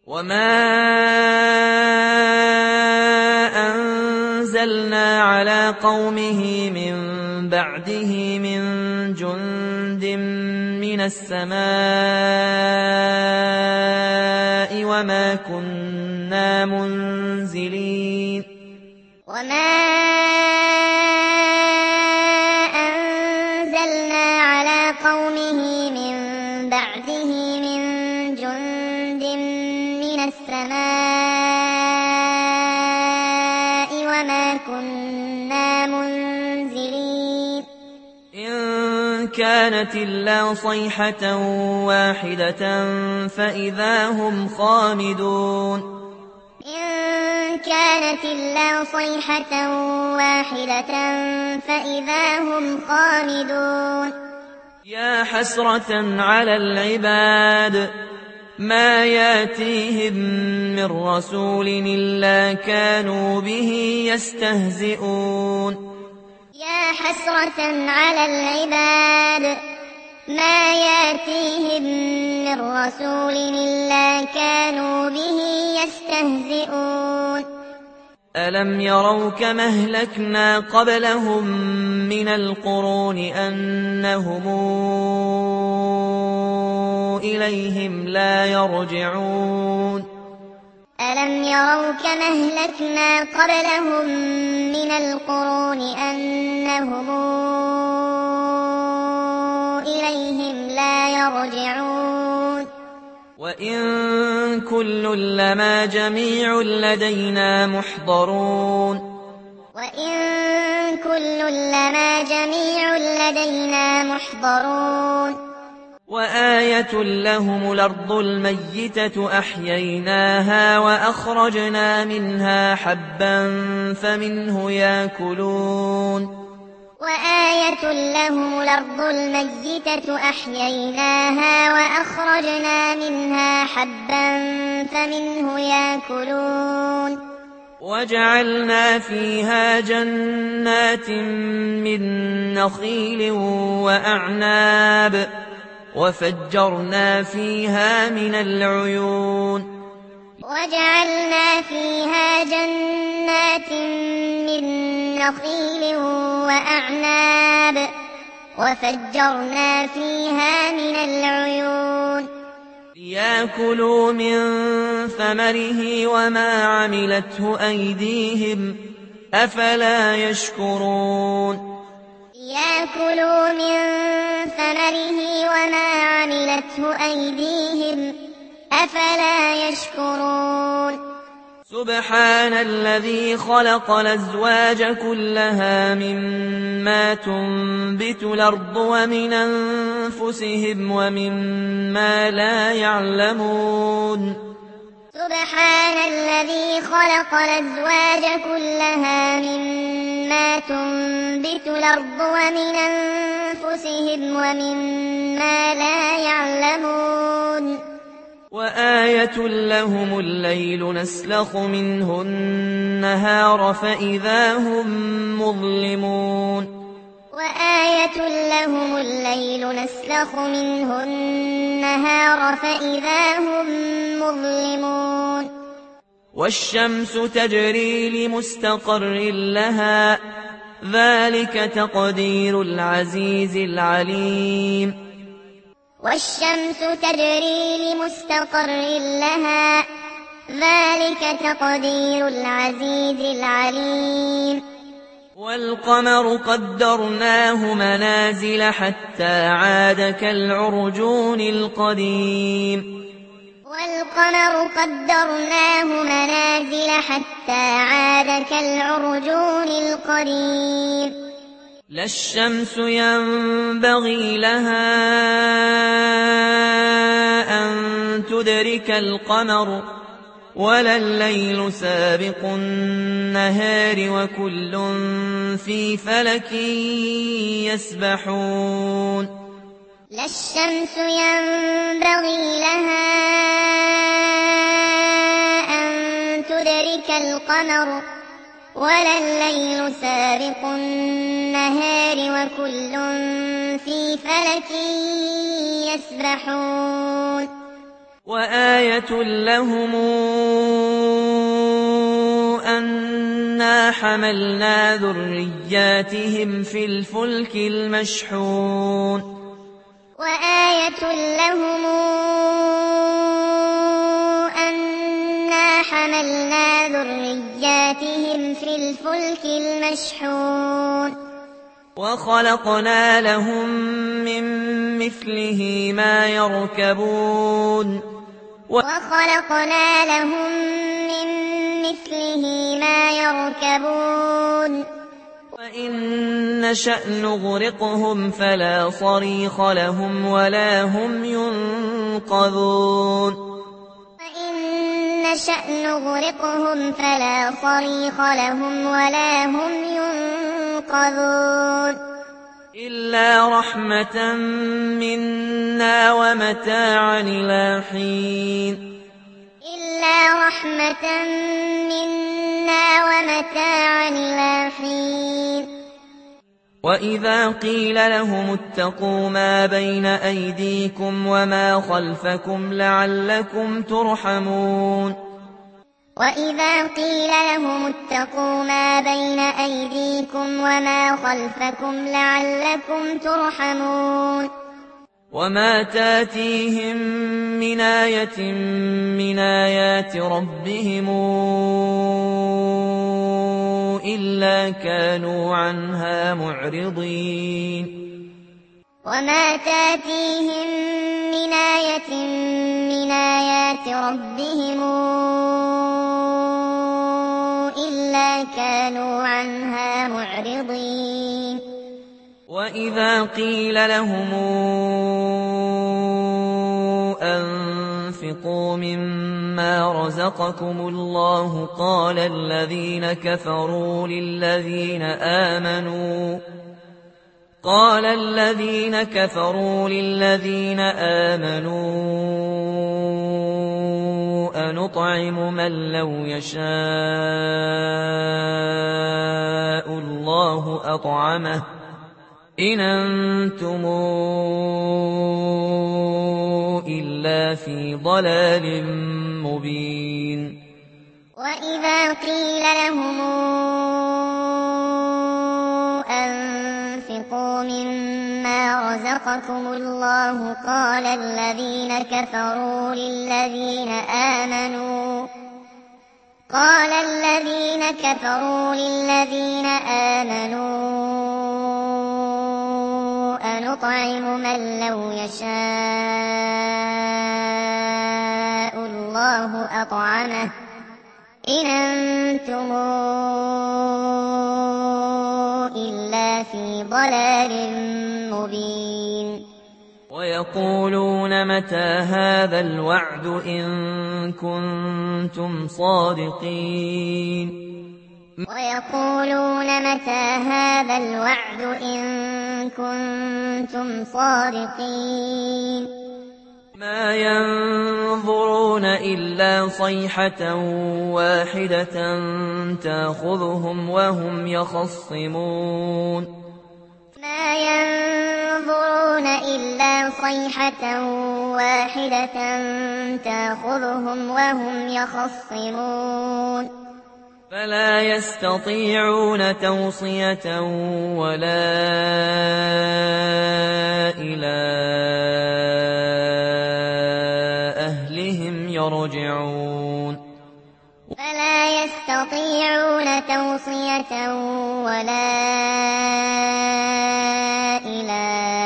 وما أنزلنا على قومه من بعده من جند من السماء وما كنا منزلين وما أنزلنا على قومه من بعده من جند من السماء وما كنا منزلين إن كانت إلا صيحة واحدة فإذا هم خامدون إن كانت إلا صيحة واحدة فإذا هم خامدون يا حسرة على العباد ما ياتيهم من رسول إلا كانوا به يستهزئون يا حسرة على العباد ما ياتيهم من رسول إلا كانوا به يستهزئون ألم يروا كما أهلكنا قبلهم من القرون أنهم إليهم لا يرجعون ألم يروا كما أهلكنا قبلهم من القرون أنهم إليهم لا يرجعون وإن كل لما جميع لدينا محضرون وإن كل لما جميع لدينا محضرون وآية لهم الأرض الميتة أحييناها وأخرجنا منها حبا فمنه يأكلون وآية لهم الأرض الميتة أحييناها وأخرجنا منها حبا فمنه يأكلون وجعلنا فيها جنات من نخيل وأعناب وفجرنا فيها من العيون وجعلنا فيها جنات من نخيل وأعناب وفجرنا فيها من العيون ليأكلوا من ثمره وما عملته أيديهم أفلا يشكرون ليأكلوا من ثمره وما عملته أيديهم أفلا يشكرون سبحان الذي خلق الأزواج كلها مما تنبت الأرض ومن أنفسهم ومما لا يعلمون سبحان الذي خلق الأزواج كلها مما تنبت الأرض ومن أنفسهم ومما لا يعلمون وآية لهم الليل نسلخ منه النهار فإذا هم مظلمون وآية لهم الليل نسلخ منه النهار فإذا هم مظلمون والشمس تجري لمستقر لها ذلك تقدير العزيز العليم والشمس تجري لمستقر لها ذلك تقدير العزيز العليم والقمر قدرناه منازل حتى عاد كالعرجون القديم والقمر قدرناه منازل حتى عاد كالعرجون القديم لا الشمس ينبغي لها أن تدرك القمر ولا الليل سابق النهار وكل في فلك يسبحون لا الشمس ينبغي لها أن تدرك القمر ولا الليل سابق النهار وكل في فلك يسبحون وآية لهم أنا حملنا ذرياتهم في الفلك المشحون وآية لهم أنا حملنا ذرياتهم في الفلك المشحون وخلقنا لهم من مثله ما يركبون وخلقنا لهم من مثله ما يركبون وإن نشأ نغرقهم فلا صريخ لهم ولا هم ينقذون وإن نشأ نغرقهم فلا صريخ لهم ولا هم ينقذون إلا رحمة منا ومتاعا إلى حين إلا رحمة منا ومتاعا إلى حين وإذا قيل لهم اتقوا ما بين أيديكم وما خلفكم لعلكم ترحمون وإذا قيل لهم اتقوا ما بين أيديكم وما خلفكم لعلكم ترحمون وما تاتيهم من آية من آيات ربهم إلا كانوا عنها معرضين وما تاتيهم من آية من آيات ربهم إلا كانوا عنها معرضين وإذا قيل لهم أنفقوا مما رزقكم الله قال الذين كفروا للذين آمنوا أنطعم من لو يشاء الله أطعمه إن أنتم إلا في ضلال مبين وإذا قيل لهم أنفقوا مما رزقكم الله قال الذين كفروا للذين آمنوا أنطعم من لو يشاء الله أطعمه إن أنتم إلا في ضلال مبين ويقولون متى هذا الوعد إن كنتم صادقين ويقولون متى هذا الوعد إن كنتم صادقين ما ينظرون إلا صيحة واحدة تأخذهم وهم يخصمون ما ينظرون إلا صيحة واحدة تأخذهم وهم يخصمون فلا يستطيعون توصية ولا إلى أهلهم يرجعون فلا يستطيعون توصية ولا إلى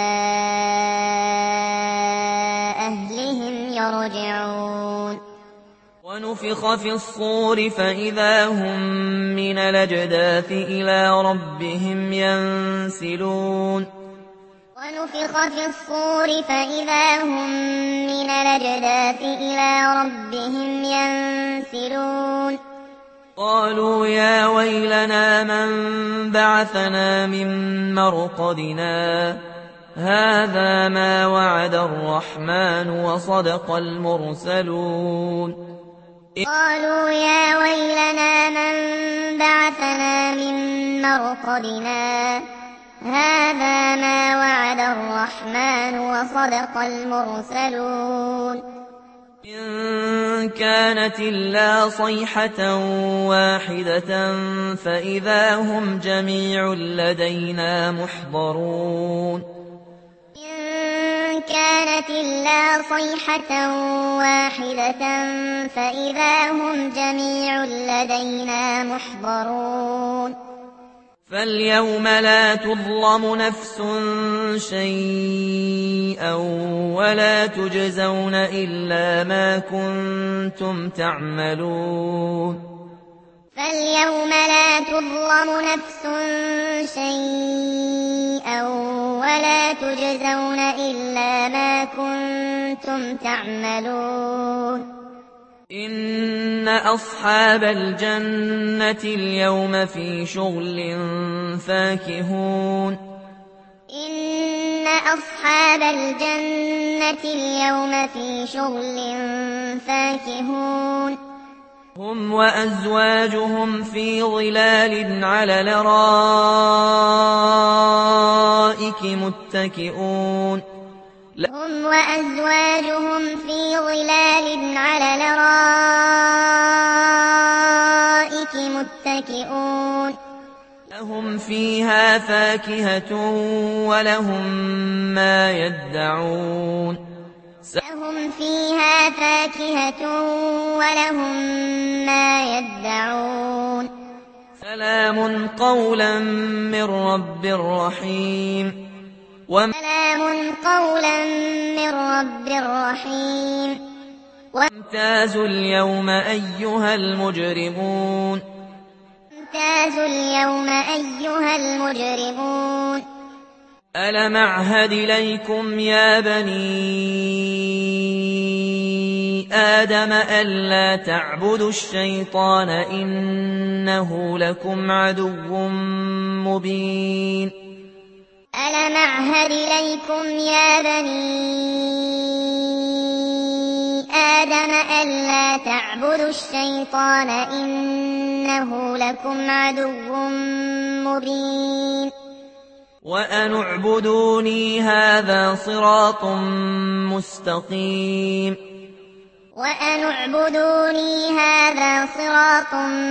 أهلهم يرجعون ونفخ في الصور فإذا هم من الأجداث إلى ربهم ينسلون ونفخ في الصور فإذا هم من الأجداث إلى ربهم ينسلون قالوا يا ويلنا من بعثنا من مرقدنا هذا ما وعد الرحمن وصدق المرسلون قالوا يا ويلنا من بعثنا من مرقدنا هذا ما وعد الرحمن وصدق المرسلون إن كانت إلا صيحة واحدة فإذا هم جميع لدينا محضرون إن كانت إلا صيحة واحدة فإذا هم جميع لدينا محضرون فاليوم لا تظلم نفس شيئا ولا تجزون إلا ما كنتم تعملون فاليوم لا تظلم نفس شيئا ولا تجزون إلا ما كنتم تعملون إن أصحاب الجنة اليوم في شغل فاكهون إن أصحاب الجنة اليوم في شغل فاكهون هم وأزواجهم في ظلال على الأرائك متكئون هم وأزواجهم في ظلال على الأرائك متكئون لهم فيها فاكهة ولهم ما يدعون لهم فيها فاكهة ولهم ما يدعون سلام قولا من رب رحيم سلام قولا من رب رحيم وامتازوا اليوم أيها المجرمون امتازوا اليوم أيها المجرمون ألم أعهد إليكم يا بني آدم ألا تعبدوا الشيطان إنه لكم عدو مبين ألم أعهد إليكم يا بني آدم ألا تعبدوا الشيطان إنه لكم عدو مبين وأن اعبدوني هذا صراط مستقيم وأن اعبدوني هذا صراط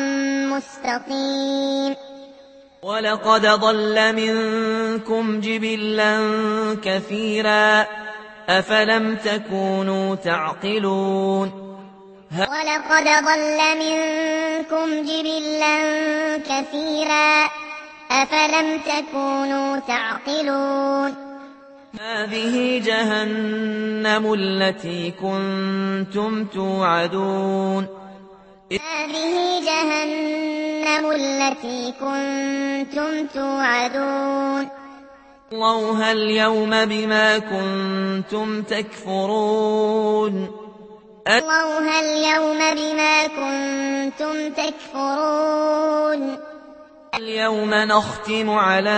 مستقيم ولقد ضل منكم جبلا كثيرا أفلم تكونوا تعقلون ولقد ضل منكم جبلا كثيرا أفلم تكونوا تعقلون هذه جهنم التي كنتم توعدون هذه جهنم التي كنتم توعدون اللوها اليوم بما كنتم تكفرون اللوها اليوم بما كنتم تكفرون اليوم نختم على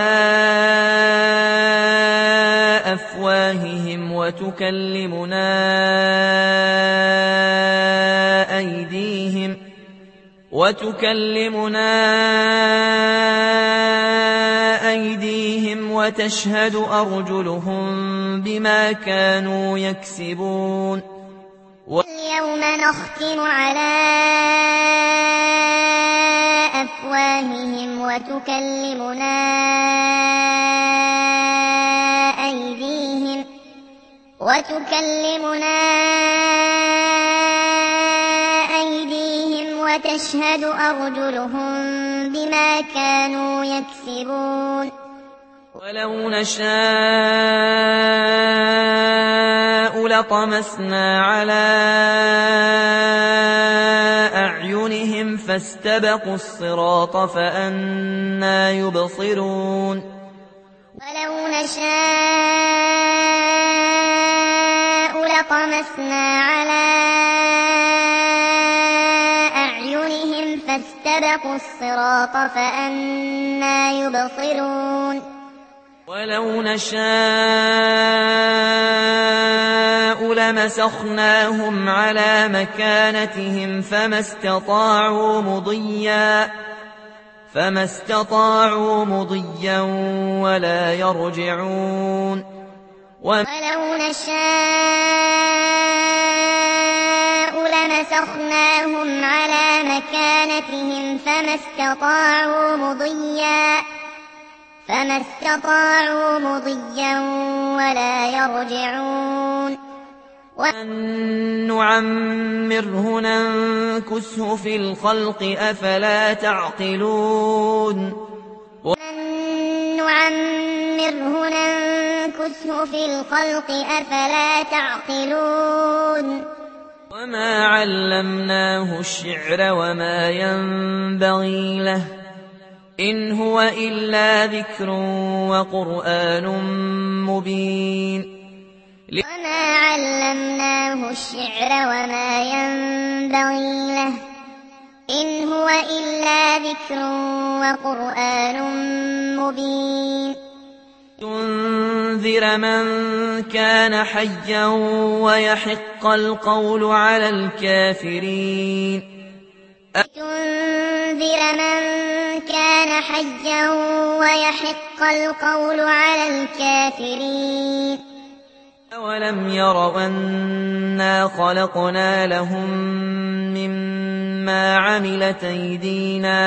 أفواههم وتكلمنا أيديهم وتشهد أرجلهم بما كانوا يكسبون اليوم نختم على أفواههم وتكلمنا أيديهم وتشهد أرجلهم بما كانوا يكسبون ولو نشاء لطمسنا على أعينهم فاستبقوا الصراط فأنى يبصرون ولو نشاء لطمسنا على أعينهم فاستبقوا الصراط فأنى يبصرون ولو نشاء لمسخناهم على مكانتهم فما استطاعوا مضيا ولا يرجعون ولو نشاء فنسخناهم على مكانتهم فما استطاعوا مضيا ولا يرجعون ومن نعمره ننكسه في الخلق أفلا تعقلون ومن نعمره ننكسه في الخلق أفلا تعقلون وما علمناه الشعر وما ينبغي له إن هو إلا ذكر وقرآن مبين وما علمناه الشعر وما ينبغي له إن هو إلا ذكر وقرآن مبين تنذر من كان حيا ويحق القول على الكافرين تنذر من كان حيا ويحق القول على الكافرين أولم يروا أنا خلقنا لهم مما عملت أيدينا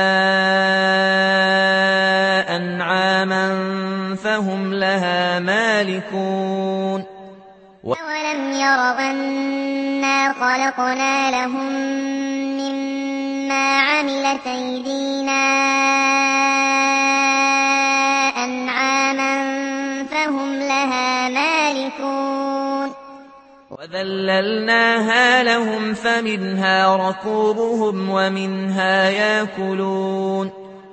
أنعاما فهم لها مالكون أولم يروا أنا خلقنا لهم مما عملت أيدينا أنعاما فهم لها مالكون وذللناها لهم فمنها ركوبهم ومنها يأكلون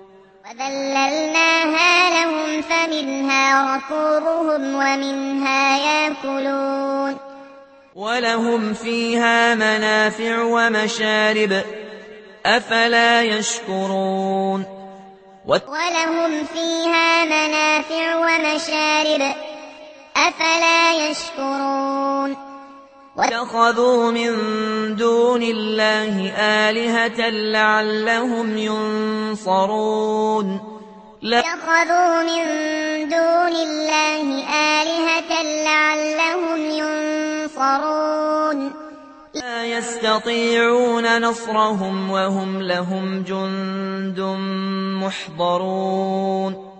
ولهم فيها منافع ومشارب أفلا يشكرون ولهم فيها منافع ومشارب أفلا يشكرون واتخذوا من دون الله آلهة لعلهم ينصرون اتخذوا من دون الله آلهة لعلهم ينصرون لا يستطيعون نصرهم وهم لهم جند محضرون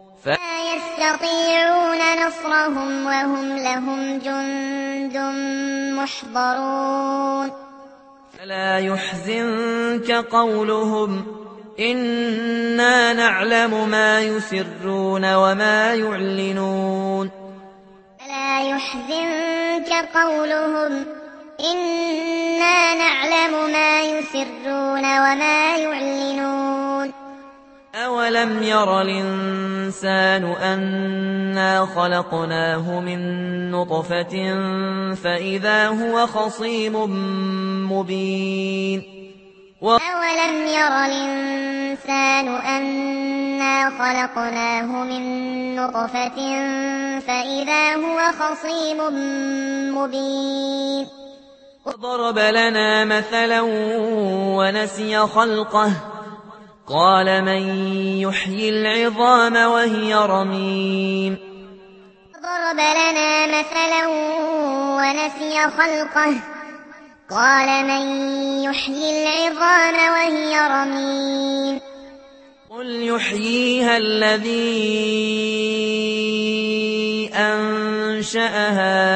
فلا يحزنك قولهم إنا نعلم ما يسرون وما يعلنون فلا يحزنك قولهم إنا نعلم ما يسرون وما يعلنون أولم ير الإنسان أنا خلقناه من نطفة فإذا هو خصيم مبين أولم ير الإنسان أنا خلقناه من نطفة فإذا هو خصيم مبين وضرب لنا مثلا ونسي خلقه قال من يحيي العظام وهي رميم ضرب لنا مثلا ونسي خلقه قال من يحيي العظام وهي رميم قل يحييها الذي أنشأها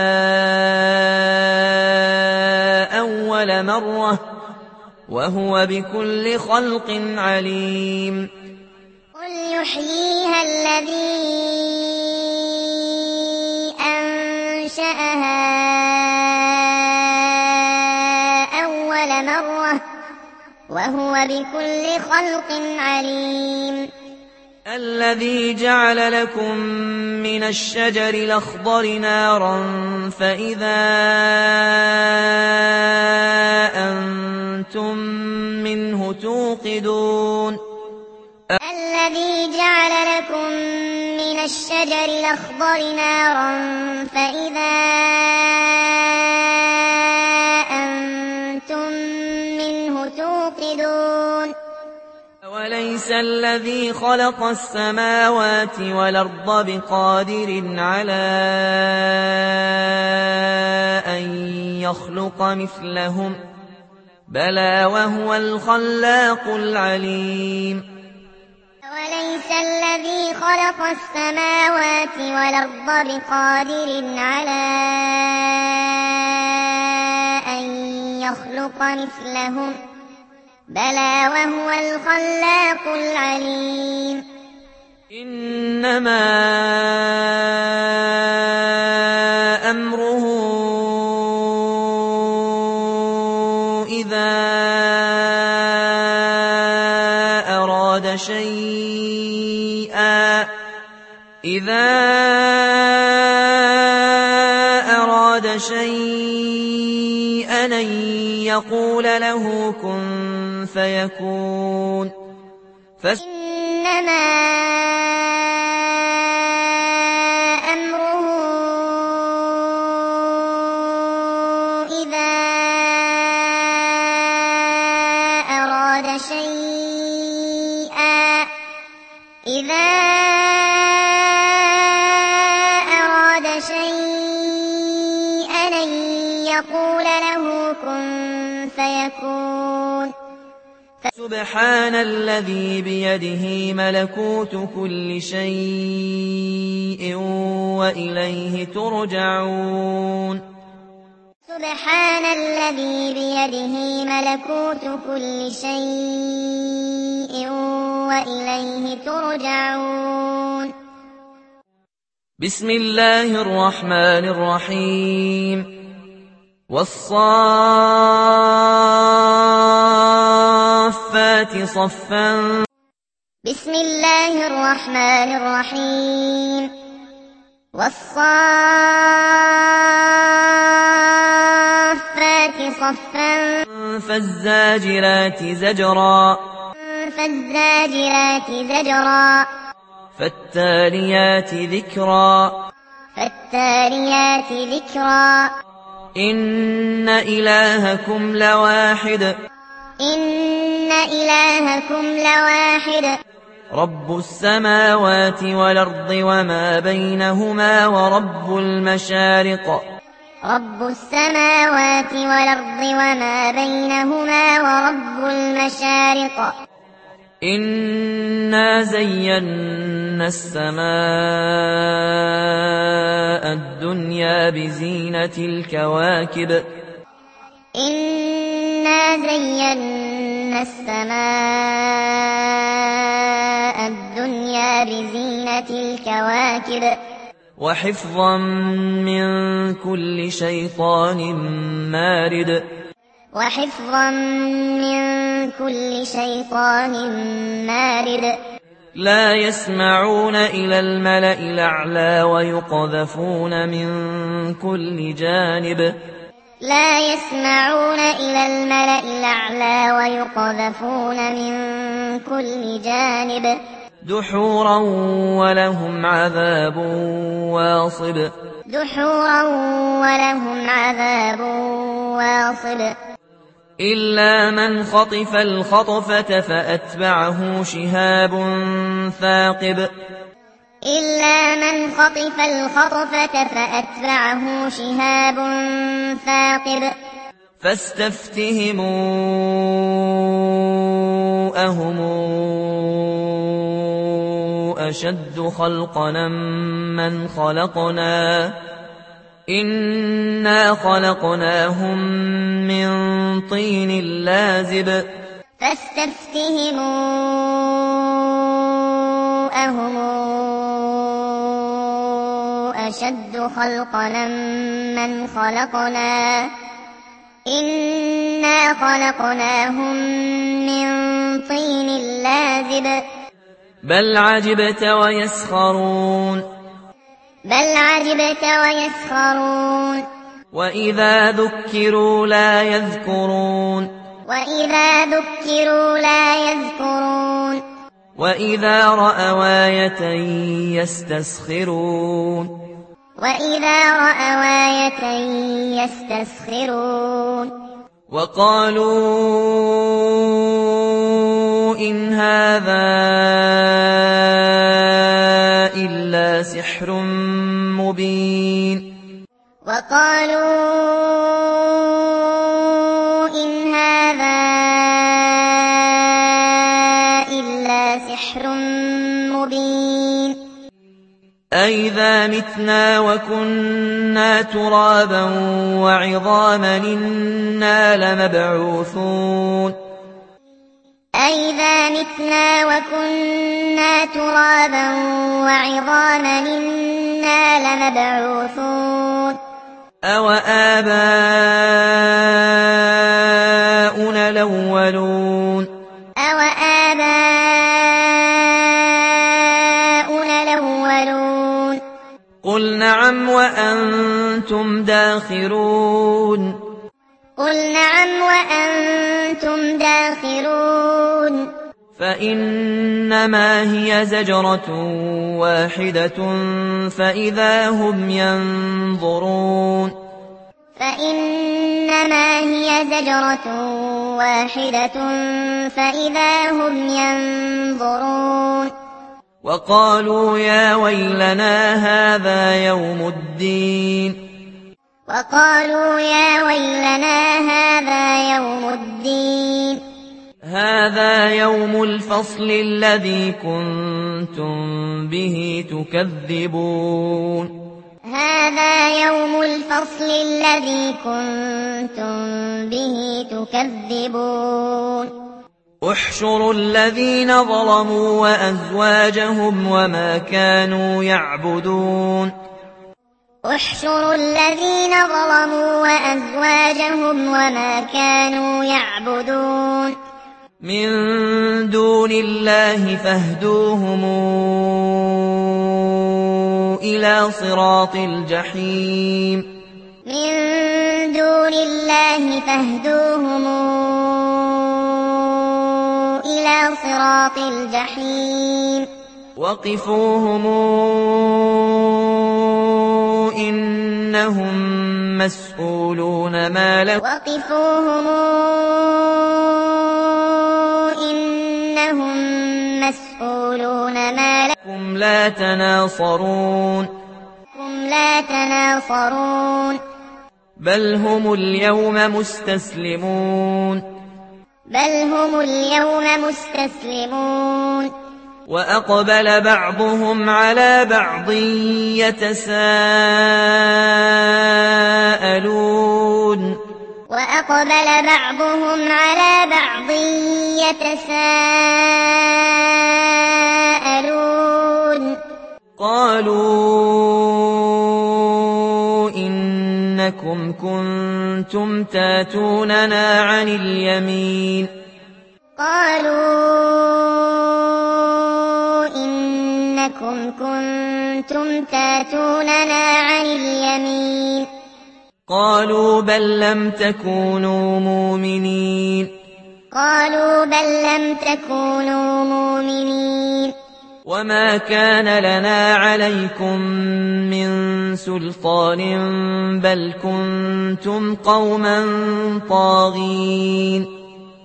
أول مرة وهو بكل خلق عليم قل يحييها الذي أنشأها أول مرة وهو بكل خلق عليم الذي جعل لكم من الشجر الأخضر نارا فإذا أنتم منه توقدون الذي جعل لكم من الشجر الأخضر نارا فإذا أنتم منه توقدون وليس الذي خلق السماوات والأرض بقادر على أن يخلق مثلهم بلى وهو الخلاق العليم أوليس الذي خلق السماوات والأرض بقادر على أن يخلق مثلهم بلى وهو الخلاق العليم إنما أمره إذا أراد شيئا أن يقول له كن فيكون إنما أمره إذا أراد شيئا أن يقول له كن فيكون سبحان الذي بيده ملكوت كل شيء وإليه ترجعون سبحان الذي بيده ملكوت كل شيء وإليه ترجعون بسم الله الرحمن الرحيم والصافات صفا بسم الله الرحمن الرحيم والصافات صفا فالزاجرات زجرا فالتاليات ذكرا إن إلهكم لواحد رب السماوات والأرض وما بينهما ورب المشارق إنا زينا السماء الدنيا بزينة الكواكب وحفظا من كل شيطان مارد لا يسمعون إلى الملأ الأعلى ويقذفون من كل جانب دحورا ولهم عذاب واصب إلا من خطف الخطفة فأتبعه شهاب ثاقب فاستفتهموا أهم أشد خلقنا من خلقنا إنا خلقناهم من طين لازب فاستفتهموا أهم أشد خلقنا من خلقنا إنا خلقناهم من طين لازب بل عجبت ويسخرون وإذا ذكروا لا يذكرون وإذا رأوا آية يستسخرون وقالوا إن هذا إلا سحر مبين وقالوا إن هذا لسحر مبين أإذا متنا وكنا ترابا وعظاما إنا لمبعوثون أإذا متنا وكنا ترابا وعظاما إنا لمبعوثون أوآباؤنا الأولون قل نعم وأنتم داخرون فإنما هي زجرة واحدة فإذا هم ينظرون وقالوا يا ويلنا هذا يوم الدين هذا يوم الفصل الذي كنتم به تكذبون احشروا الذين ظلموا وأزواجهم وما كانوا يعبدون من دون الله فاهدوهم إلى صراط الجحيم وقفوهم إنهم مسؤولون ما لكم لا تناصرون بل هم اليوم مستسلمون وأقبل بعضهم على بعض يتساءلون قالوا إنكم كنتم تاتوننا عن اليمين قالوا بل لم تكونوا مؤمنين وما كان لنا عليكم من سلطان بل كنتم قوما طاغين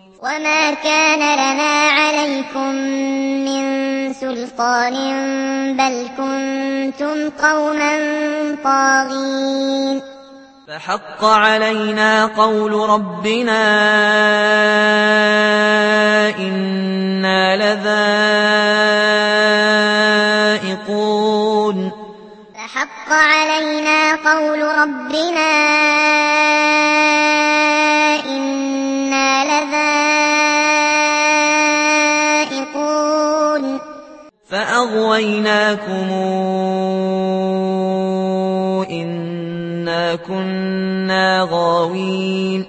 فحق علينا قول ربنا إنا لذائقون فأغويناكم إنا كنا غاوين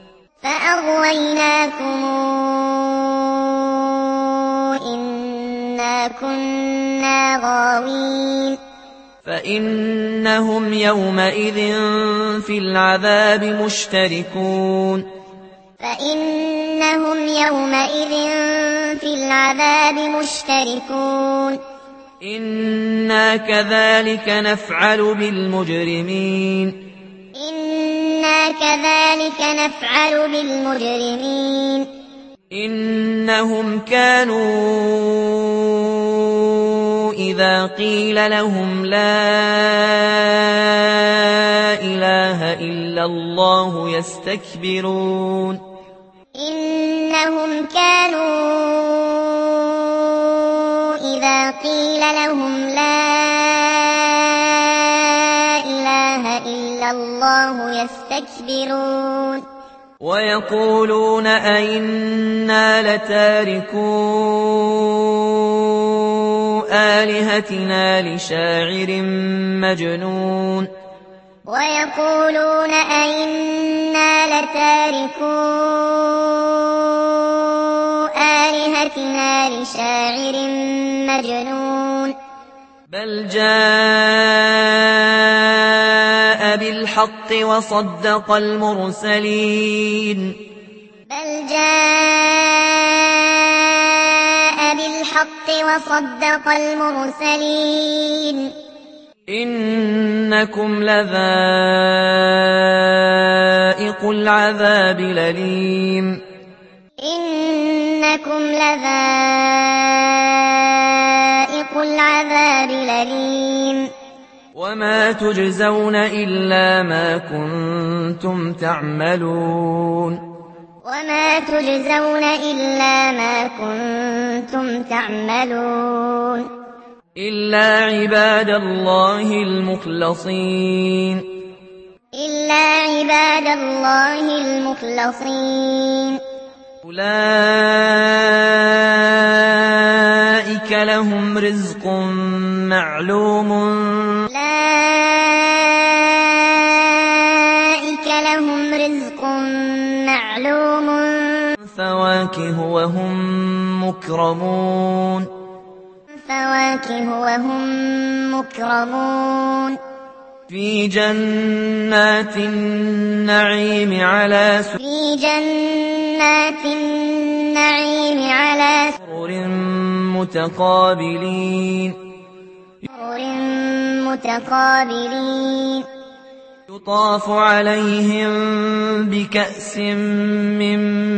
فإنهم يومئذ في العذاب مشتركون إنا كذلك نفعل بالمجرمين إنهم كانوا إذا قيل لهم لا إله إلا الله يستكبرون لهم لا إله إلا الله يستكبرون ويقولون أئنا لتاركو آلهتنا لشاعر مجنون ويقولون أئنا لتاركو آلهتنا لشاعر مجنون بل جاء بالحق وصدق المرسلين بل جاء بالحق وصدق المرسلين إنكم لذائق العذاب الأليم إنكم لذائق العذاب الأليم وما تجزون إلا ما كنتم تعملون وما تجزون إلا ما كنتم تعملون إلا عباد الله المخلصين إلا عباد الله المخلصين أولئك لهم رزق معلوم أولئك لهم رزق معلوم فواكه وهم مكرمون فواكه وهم مكرمون في جنات النعيم على في جنات النعيم على سرر متقابلين متقابلين يطاف عليهم بكأس من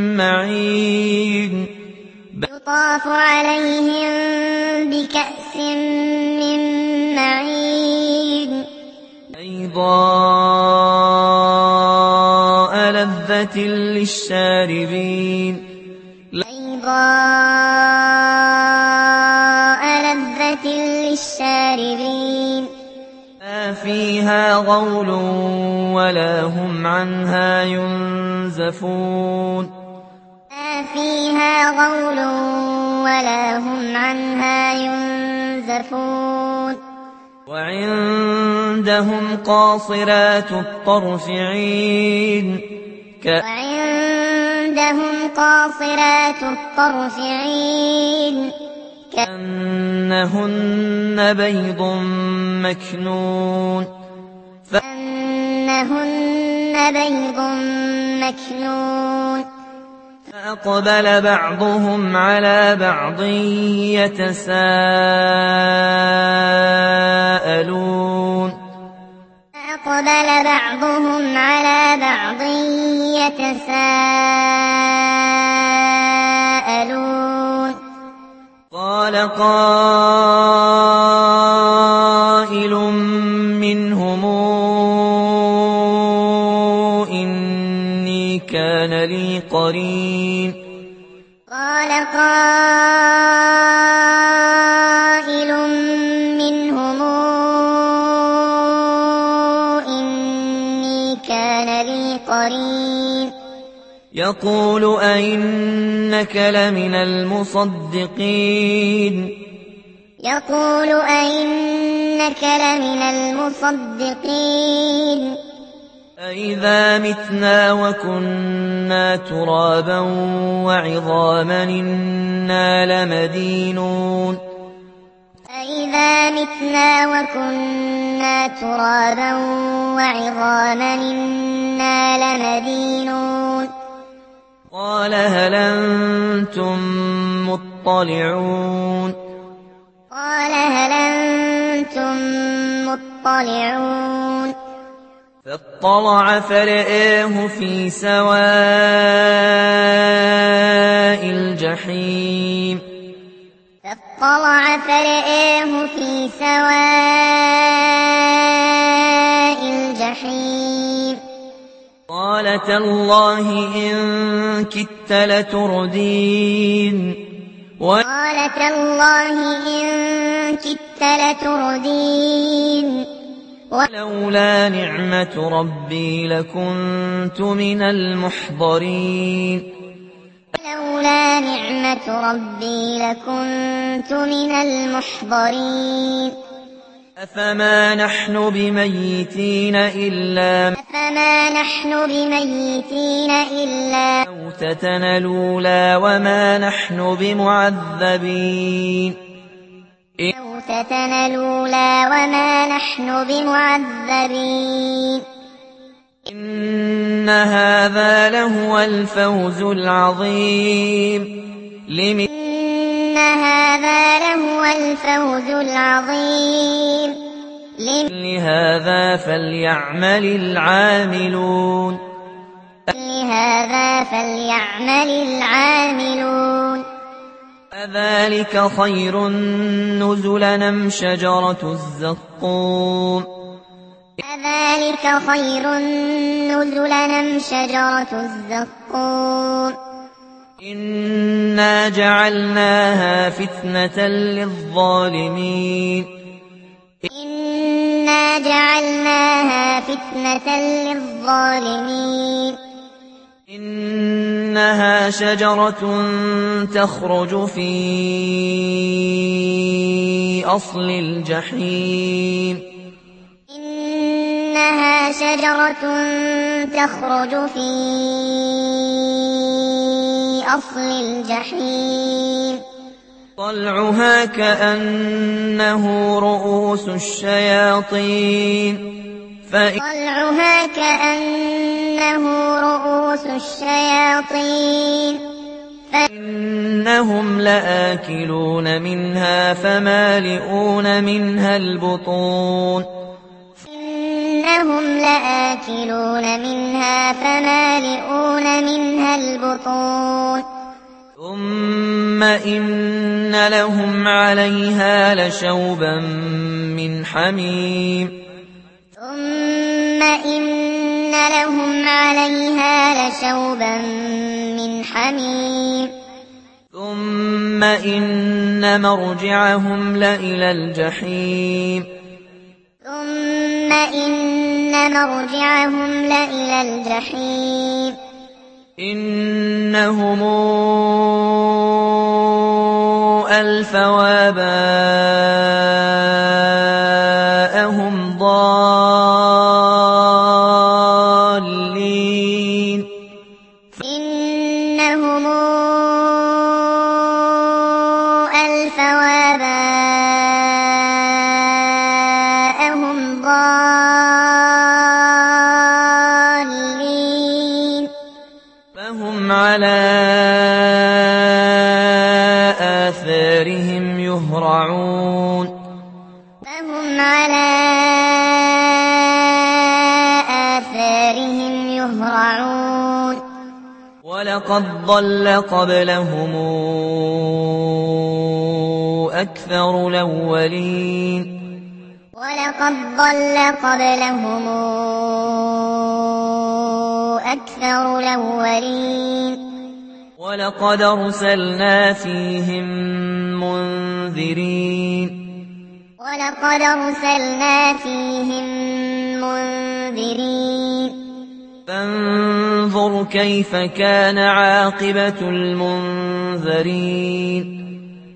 معين يطاف عليهم بكأس من معين بيضاء لذة للشاربين بيضاء لذة للشاربين لا فيها غول ولا هم عنها ينزفون فيها غول ولا هم عنها ينزفون وعندهم قاصرات الطرف عين وعندهم قاصرات الطرف عين كأنهن بيض مكنون كأنهن بيض مكنون فأقبل بعضهم على بعض يتساءلون فأقبل بعضهم على بعض يتساءلون قال قائل منهم إني كان لي قرين قال قائل منهم إني كان لي قرين يقول أئنك لمن المصدقين يقول أئنك لمن المصدقين أئذا متنا وكنا ترابا وعظاما إنا لمدينون أئذا متنا وكنا ترابا وعظاما إنا لمدينون قال هل أنتم مطلعون قال هل أنتم مطلعون فاطلع فرآه في سواء الجحيم فاطلع فرآه في سواء الجحيم قال تالله إن كدت لتردين قال تالله إن كدت لتردين ولولا نعمة ربي لكنت من المحضرين ولولا نعمة ربي لكنت من المحضرين أفما نحن بميتين إلا موتتنا الأولى وما نحن بمعذبين إن هذا لهو الفوز العظيم لهذا فليعمل العاملون أذلك خير نزلا أم شجرة الزقوم إنا جعلناها فتنة للظالمين إنها شجرة تخرج في أصل الجحيم طلعها كأنه رؤوس الشياطين فإنهم لآكلون منها فمالئون منها البطون ثم إن لهم عليها لشوبا من حميم ثم إن مرجعهم لإلى الجحيم إنهم ألفوا آباءهم ضالين فهم على آثارهم يهرعون ولقد ضل قبلهم أكثر الأولين ولقد أرسلنا فيهم منذرين فانظر كيف كان عاقبة المنذرين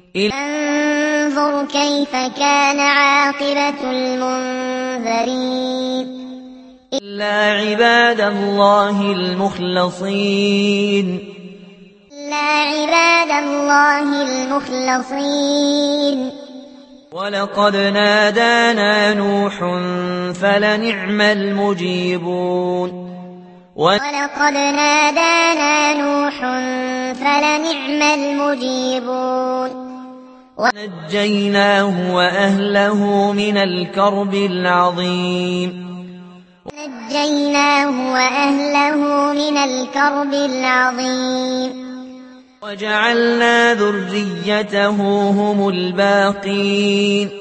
إلا عباد الله المخلصين ولقد نادانا نوح فلنعم المجيبون ونجيناه وأهله من الكرب العظيم وجعلنا ذريته هم الباقين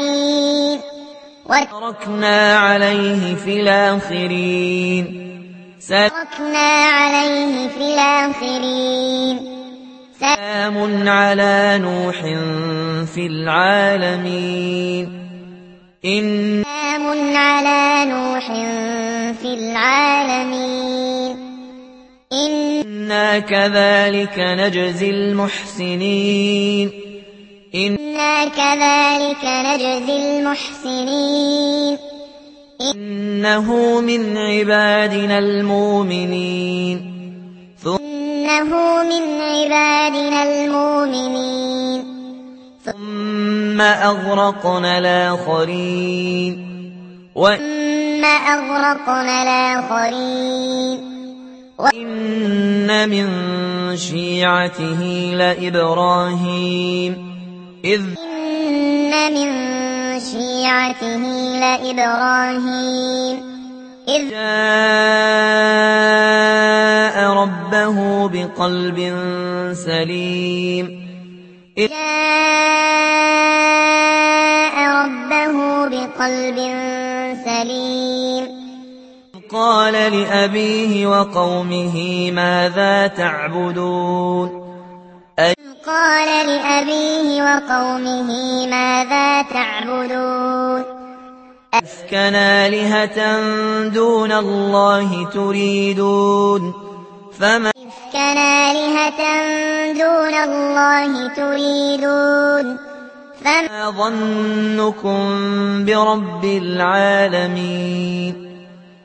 وتركنا عليه في الآخرين تركنا عليه في الآخرين سلام على نوح في العالمين سلام على نوح في العالمين إنا كذلك نجزي المحسنين إنا كذلك نجزي المحسنين إنه من عبادنا المؤمنين إنه من عبادنا المؤمنين ثم أغرقنا الآخرين ثم أغرقنا الآخرين وإن من شيعته لإبراهيم إذ شيعته لإبراهيم إذ جاء ربه بقلب سليم جاء ربه بقلب سليم قال لأبيه وقومه ماذا تعبدون قال لأبيه وقومه ماذا تعبدون أفكا آلهة دون الله تريدون فما فما ظنكم برب العالمين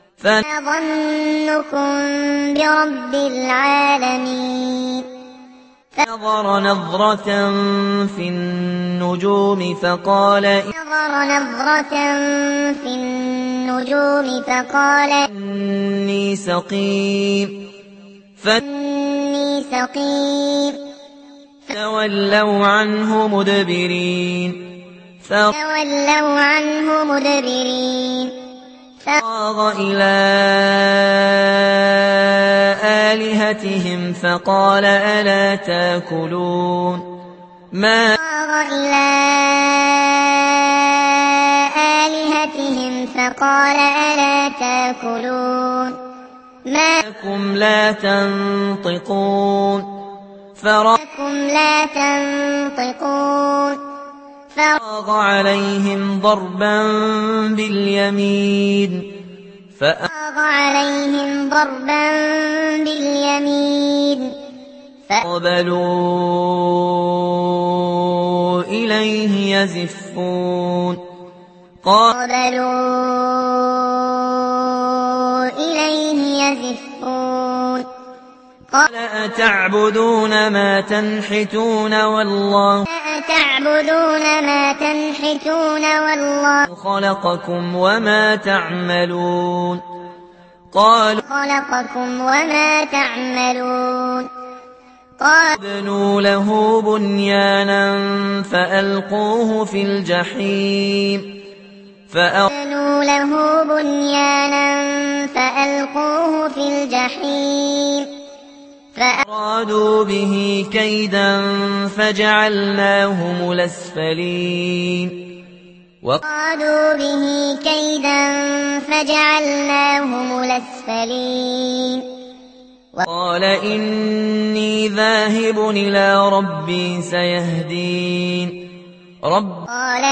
نظر نظرة في النجوم فقال إني سقيم فتولوا عنه مدبرين فراغ إلى آلهتهم فقال ألا تاكلون ما لكم لا تنطقون فراغ عليهم ضربا باليمين فأقبلوا إليه يزفون قال أتعبدون ما تنحتون والله خلقكم وما تعملون قالوا ابنوا له بنيانا فألقوه في الجحيم فأرادوا به كيدا فجعلناهم الأسفلين وقال إني ذاهب إلى ربي سيهدين رب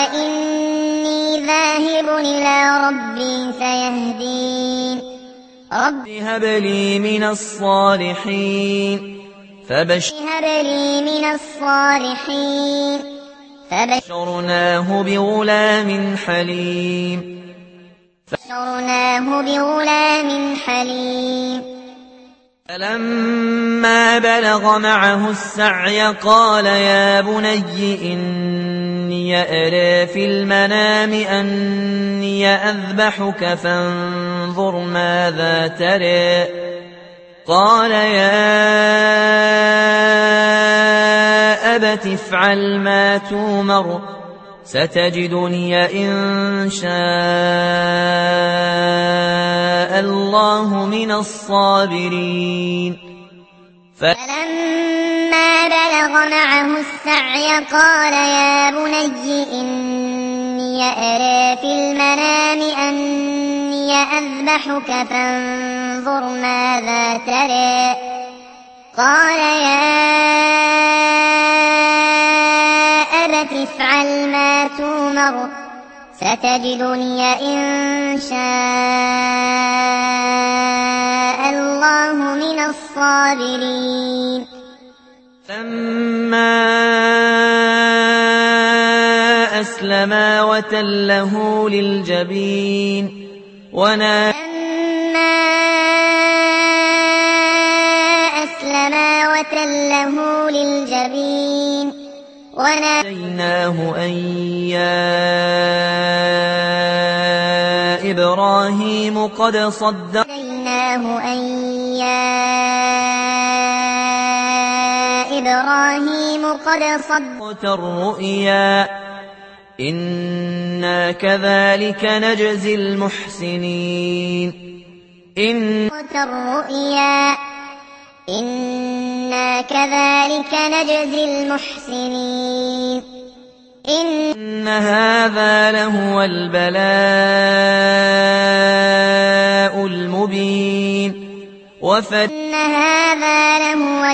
هب لي من الصالحين فبشرناه بغلام حليم فلما بلغ معه السعي قال يا بني إني أرى في المنام أني أذبحك فانظر ماذا ترى قال يا أبت افعل ما تؤمر ستجدني إن شاء الله من الصابرين فلما بلغ معه السعي قال يا بني إني أرى في المنام أني أذبحك فانظر انظر ماذا ترى قال يا أبت افعل ما تؤمر ستجدني إن شاء الله من الصابرين فلما أسلما وتله للجبين فلما أسلما وتله للجبين وناديناه أن يا إبراهيم قد صدقت الرؤيا إنا كذلك نجزي المحسنين إنا كذلك نجزي المحسنين إن هذا لهو البلاء المبين إن هذا لهو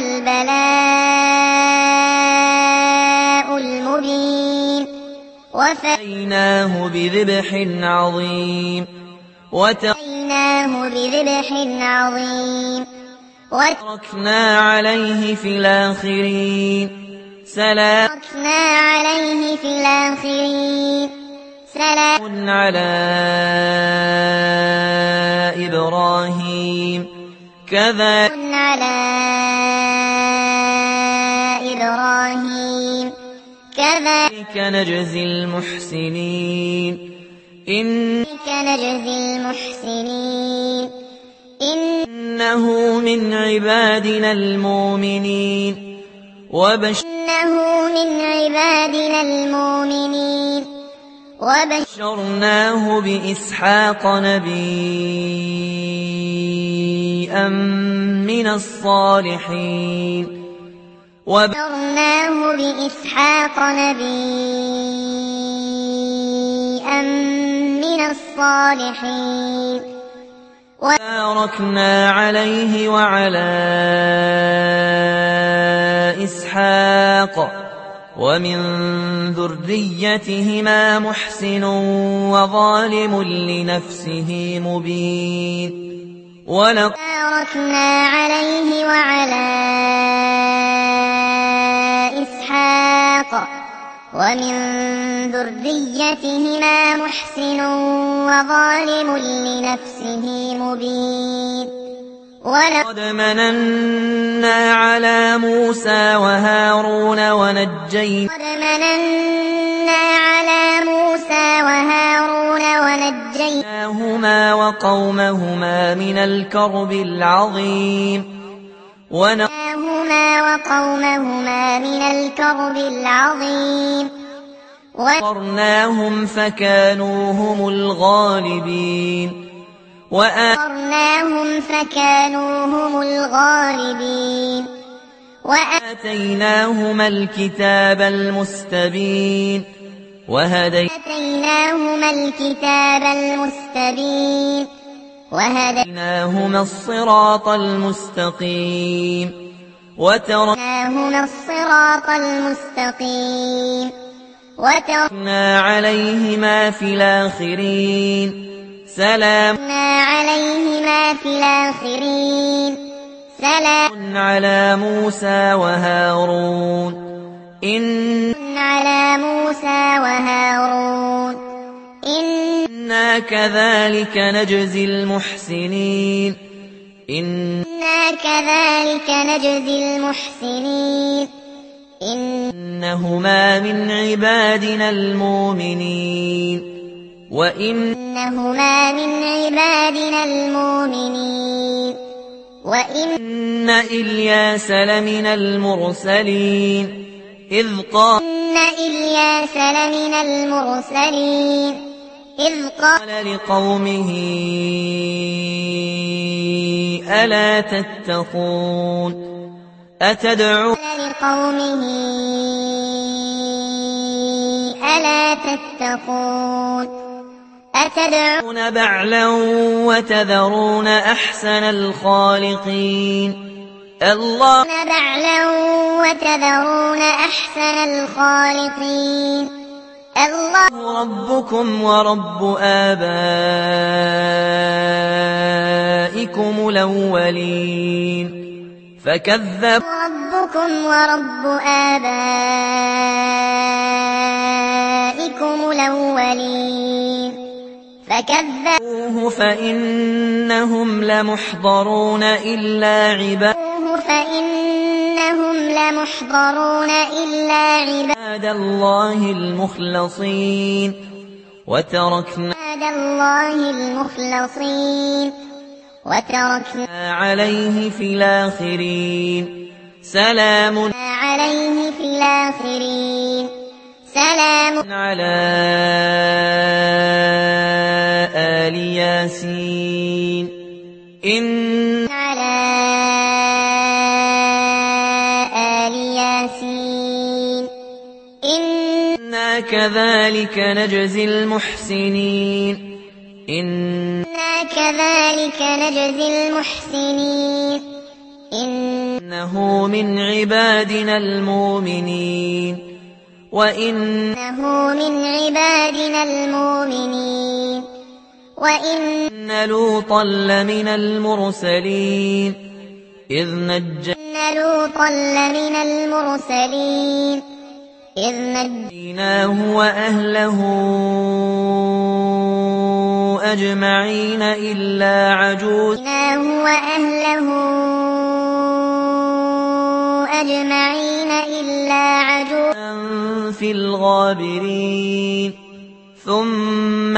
البلاء المبين وفديناه بذبح عظيم وتركنا عليه في الآخرين سلام على إبراهيم كذلك نجزي المحسنين إنه من عبادنا المؤمنين وبشرناه بإسحاق نبيا من الصالحين وباركنا عليه وعلى إسحاق ومن ذريتهما محسن وظالم لنفسه مبين وباركنا عليه وعلى إسحاق ومن ذريتهما محسن وظالم لنفسه مبين ولقد مننا على موسى وهارون ونجيناهما وقومهما من الكرب العظيم وَنَصَرْنَاهُمْ فَكَانُوا هُمُ الْغَالِبِينَ وَآتَيْنَاهُمَا الْكِتَابَ الْمُسْتَبِينَ وَهَدَيْنَاهُمَا الصِّرَاطَ الْمُسْتَقِيمَ وَتَرَكْنَا عَلَيْهِمَا في الْآخِرِينَ سلام على موسى وهارون إنا كذلك نجزي المحسنين إنهما من عبادنا المؤمنين وإن إلياس لمن المرسلين إذ قال لقومه ألا تتقون أتدعون بعلا وتذرون أحسن الخالقين الله بعلا وتذرون أحسن الخالقين الله ربكم ورب آبائكم الأولين فكذب ربكم ورب آبائكم الأولين فكذبوه فإنهم لمحضرون إلا عباد الله المخلصين وتركنا عليه في الآخرين سلام على آل ياسين إنا كذلك نجزي المحسنين إنه من عبادنا المؤمنين وإن لوطا لمن المرسلين إذ نجيناه وأهله أجمعين إلا عجوزا في الغابرين ثم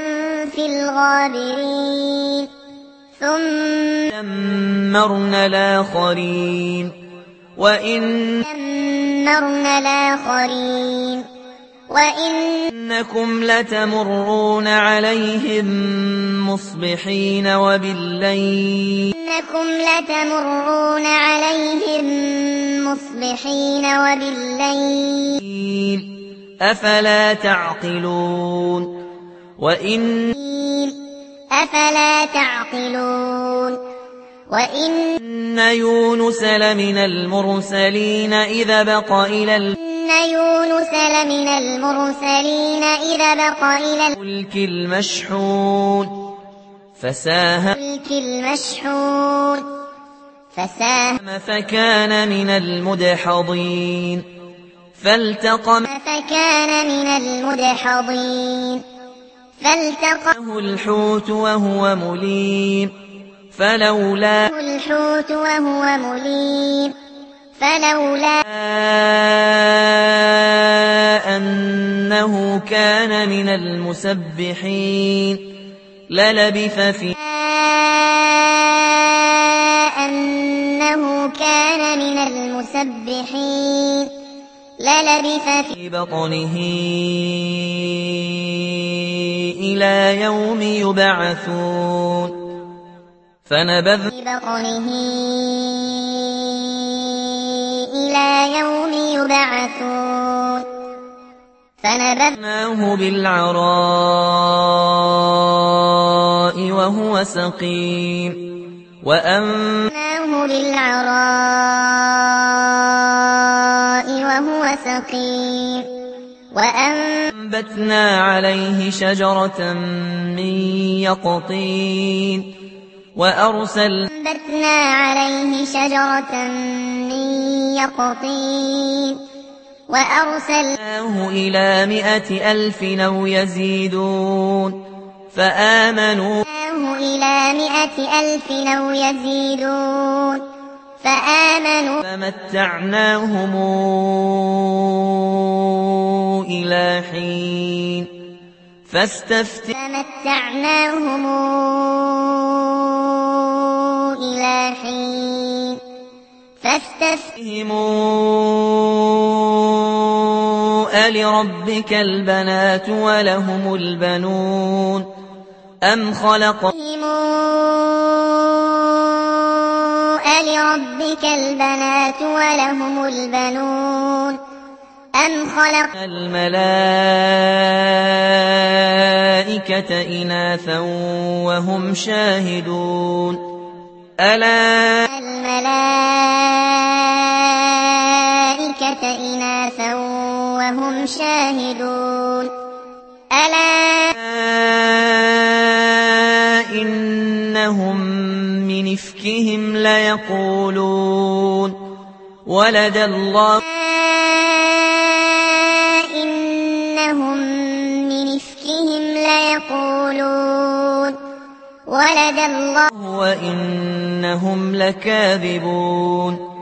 دمرنا الآخرين وإنكم لتمرون عليهم مصبحين وبالليل أفلا تعقلون وإن يونس لمن المرسلين إذ بق إلى الفلك المشحون فساهم فكان من المدحضين فالتقمه الحوت وهو مليم فلولا أنه كان من المسبحين للبث في بطنه إلى يوم يبعثون فنبذناه بالعراء وهو سقيم وأنبتنا عليه شجرة من يقطين وأرسلناه إلى 100,000 أو يزيدون فآمنوا فمتعناهم إلى حين فاستفتهم ألربك البنات ولهم البنون أم خلقهم أم خلقنا الملائكة إناثا وهم شاهدون ألا الملائكة إناثا وهم شاهدون ألا إنهم من إفكهم ليقولون ولد الله إنهم من إفكهم ليقولون ولد الله وإنهم لكاذبون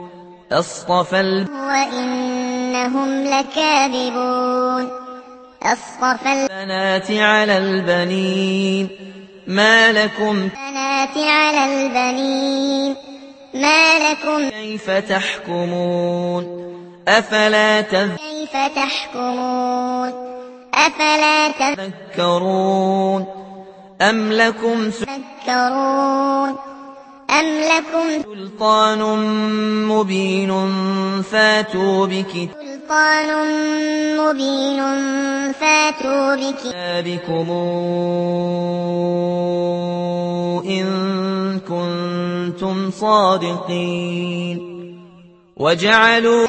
وإنهم لكاذبون أصطفى البنات على البنين ما لكم البنات على البنين ما لكم كيف تحكمون أفلا كيف تحكمون أفلا تذكرون أم لكم تذكرون أم لكم سلطان مبين فاتوا بكتابكم إن كنتم صادقين وجعلوا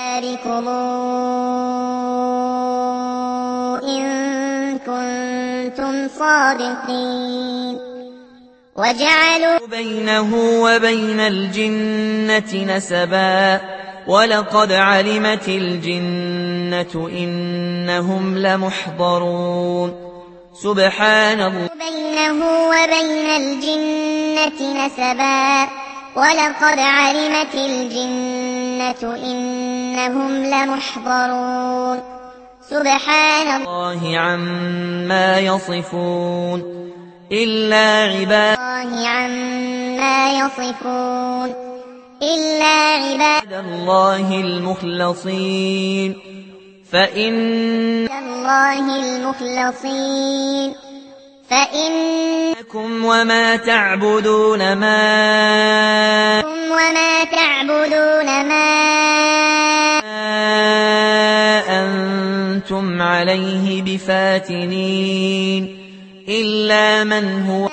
إن كنتم صادقين وجعلوا بينه وبين الجنة نسبا ولقد علمت الجنة إنهم لمحضرون سبحان الله بينه وبين الجنة نسبا ولقد علمت الجنة إنهم لمحضرون سبحان الله عما يصفون إلا عباد الله المخلصين فإنكم وما تعبدون ما أنتم عليه بفاتنين إلا من هو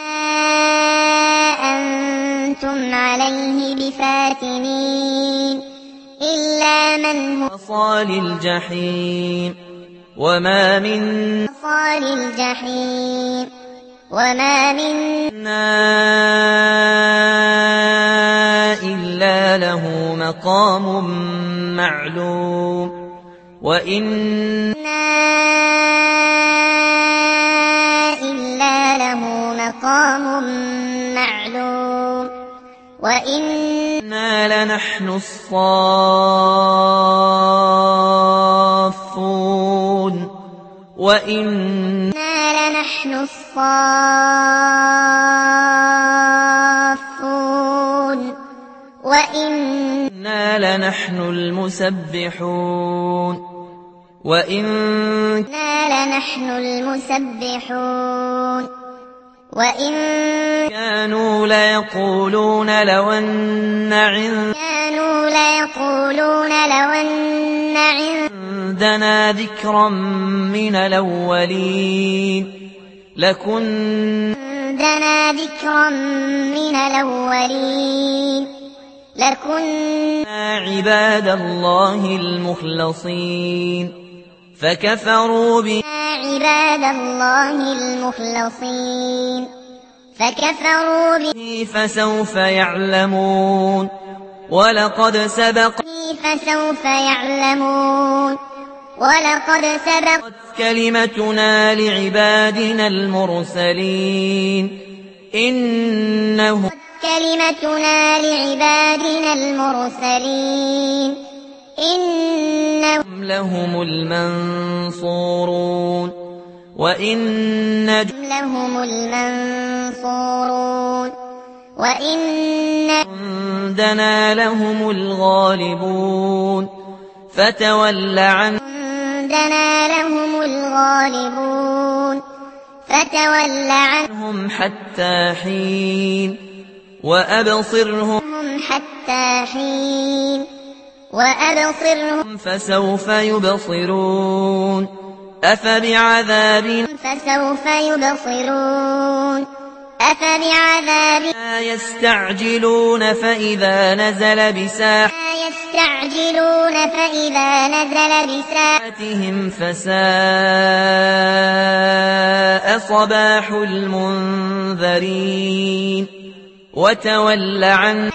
صال الجحيم وما منا إلا له مقام معلوم وإنا لنحن الصافون وإنا لنحن المسبحون وإن كانوا ليقولون لو أن عندنا ذكرا من الأولين لكنا عباد الله المخلصين فكفروا به فسوف يعلمون ولقد سبقت كلمتنا لعبادنا المرسلين إنهم لهم المنصورون وإن جندنا لهم الغالبون فتول عنهم حتى حين وأبصرهم وأبصرهم فسوف يبصرون أفبعذابنا فسوف يبصرون أفبعذابنا يستعجلون فإذا نزل يستعجلون فإذا نزل بساحتهم فساء صباح المنذرين وتول عنهم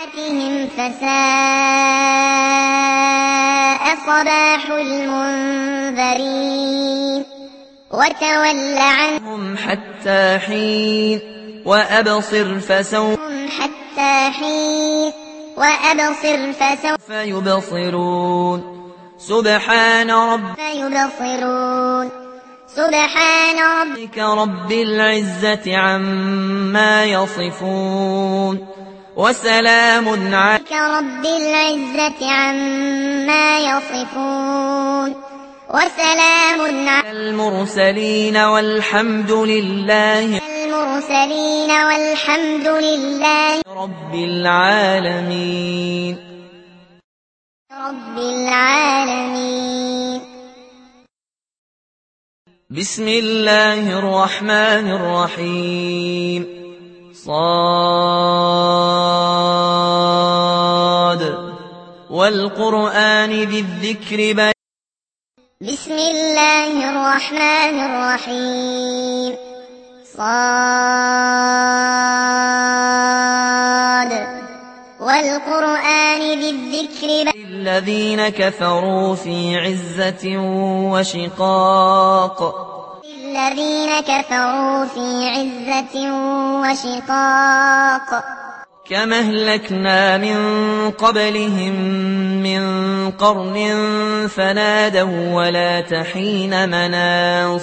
فساء صباح المنذرين وتول عنهم حتى حين وأبصر فسوف يبصرون سبحان ربك رب العزة عما يصفون وسلام على المرسلين والحمد لله رب العالمين. بسم الله الرحمن الرحيم صاد والقرآن ذي الذكر بسم الله الرحمن الرحيم صاد والقرآن ذي الذكر الذين كفروا في عزة وشقاق كما أهلكنا من قبلهم من قرن فنادوا ولا حين مناص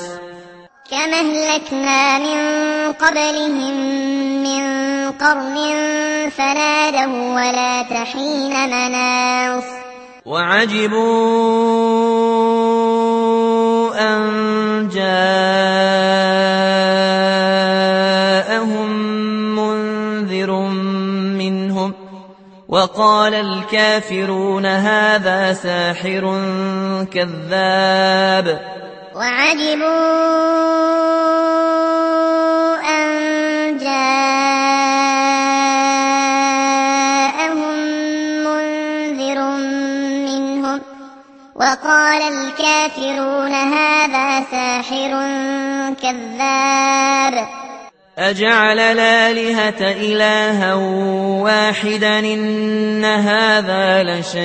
وعجبوا أن جاءهم منذر منهم وقال الكافرون هذا ساحر كذاب وقال الكافرون هذا ساحر كذاب أجعل الآلهة إلها واحدا إن هذا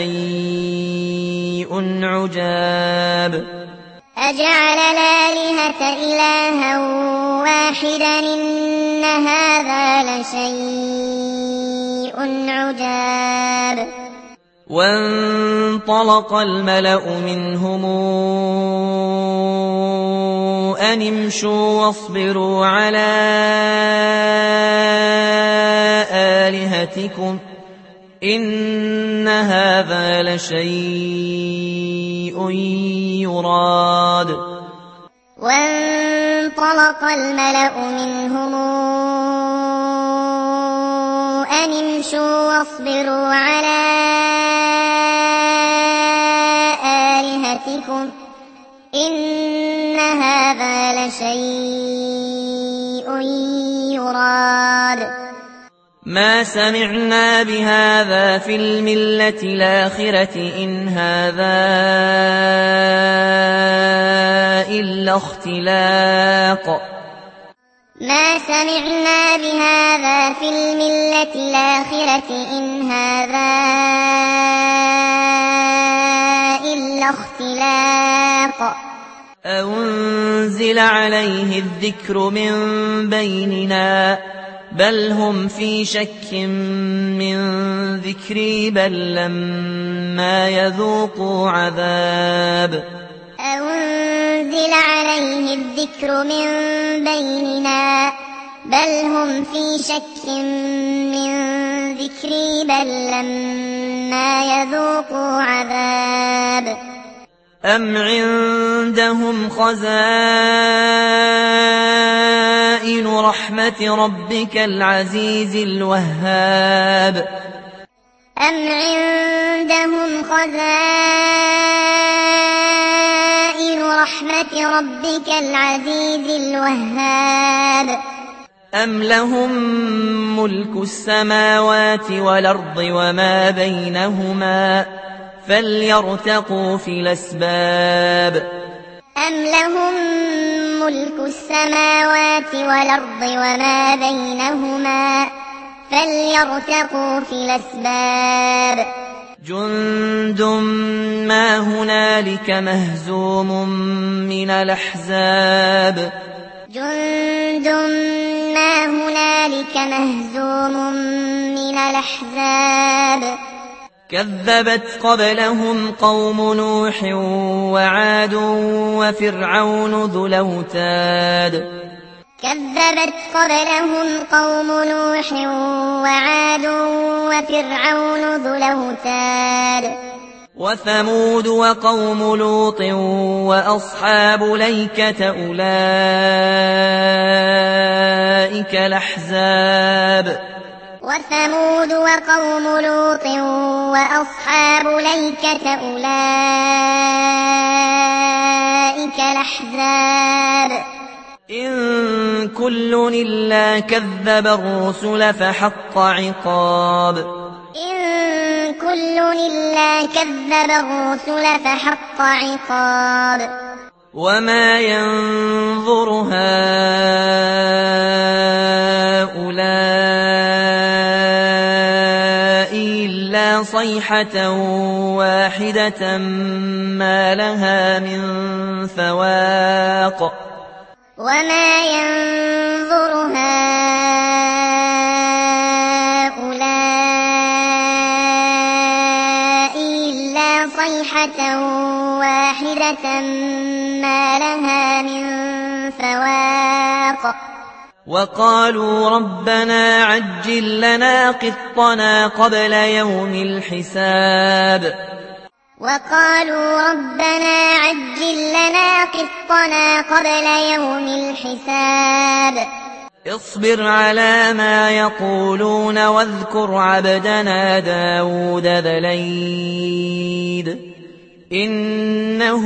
لشيء عجاب وانطلق الملأ منهم أن امشوا واصبروا على آلهتكم إن هذا لشيء يراد وانطلق الملأ منهم أن امشوا واصبروا على آلهتكم إن هذا لشيء يراد ما سمعنا بهذا في الملة الآخرة إن هذا إلا اختلاق ما سمعنا بهذا في الملة الآخرة إن هذا إلا اختلاق أنزل عليه الذكر من بيننا بل هم في شك من ذكري بل لما يذوقوا عذاب أنزل عليه الذكر من بيننا بل هم في شك من ذكري بل لما يذوقوا عذاب أم عندهم خزائن رحمة ربك العزيز الوهاب أم عندهم لهم خزائن رحمة ربك العزيز الوهاب أم لهم ملك السماوات والأرض وما بينهما فليرتقوا في الأسباب أم لهم ملك السماوات والأرض وما بينهما فليرتقوا في الأسباب جند ما هنالك مهزوم من الأحزاب جند ما هنالك مهزوم من الأحزاب كذبت قبلهم قوم نوح وعاد وفرعون ذو الأوتاد كذبت قبلهم قوم نوح وعاد وفرعون ذو الأوتاد وثمود وقوم لوط وأصحاب ليكة أولئك الأحزاب وثمود وقوم لوط وأصحاب ليكة أولئك الأحزاب إن كل إلا كذب الرسل فحق عقاب إن كل إلا كذب الرسل فحق عقاب وما ينظر هؤلاء إلا صيحة واحدة ما لها من فواق وما ينظر هؤلاء إلا صيحة واحدة ما لها من فواق وقالوا ربنا عجل لنا قطنا قبل يوم الحساب وقالوا ربنا عجل لنا قطنا قبل يوم الحساب اصبر على ما يقولون واذكر عبدنا داود ذا الأيد إنه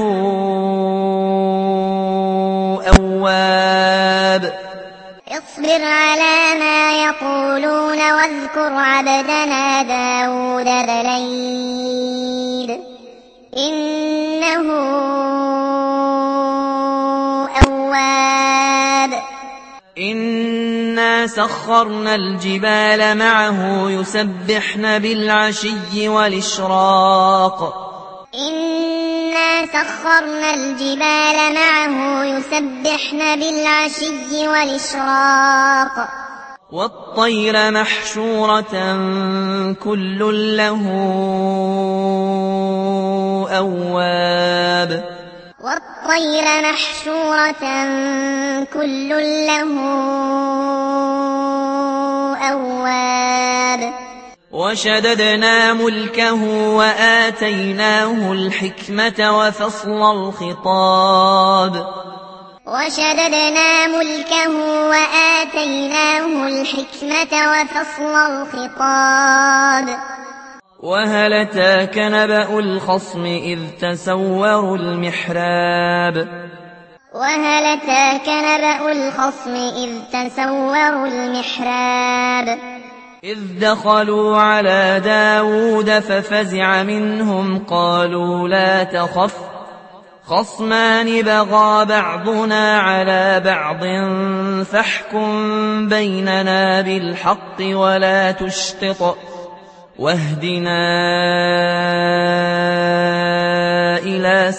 أواب اصبر على ما يقولون واذكر عبدنا داود ذا الأيد إنه أواب إنا سخرنا الجبال معه يسبحن بالعشي والإشراق إنا سخرنا الجبال معه يسبحن بالعشي والإشراق والطير محشورة كل له أواب والطير محشورة كل له أواب وشددنا ملكه وآتيناه الحكمة وفصل الخطاب وشددنا ملكه وآتيناه الحكمة وفصل الخطاب وهل أتاك نبأ الخصم إذ تسوروا المحراب وهل أتاك نبأ الخصم إذ تسوروا المحراب إذ دخلوا على داود ففزع منهم قالوا لا تخف خصمان بغى بعضنا على بعض فاحكم بيننا بالحق ولا تشطط واهدنا إلى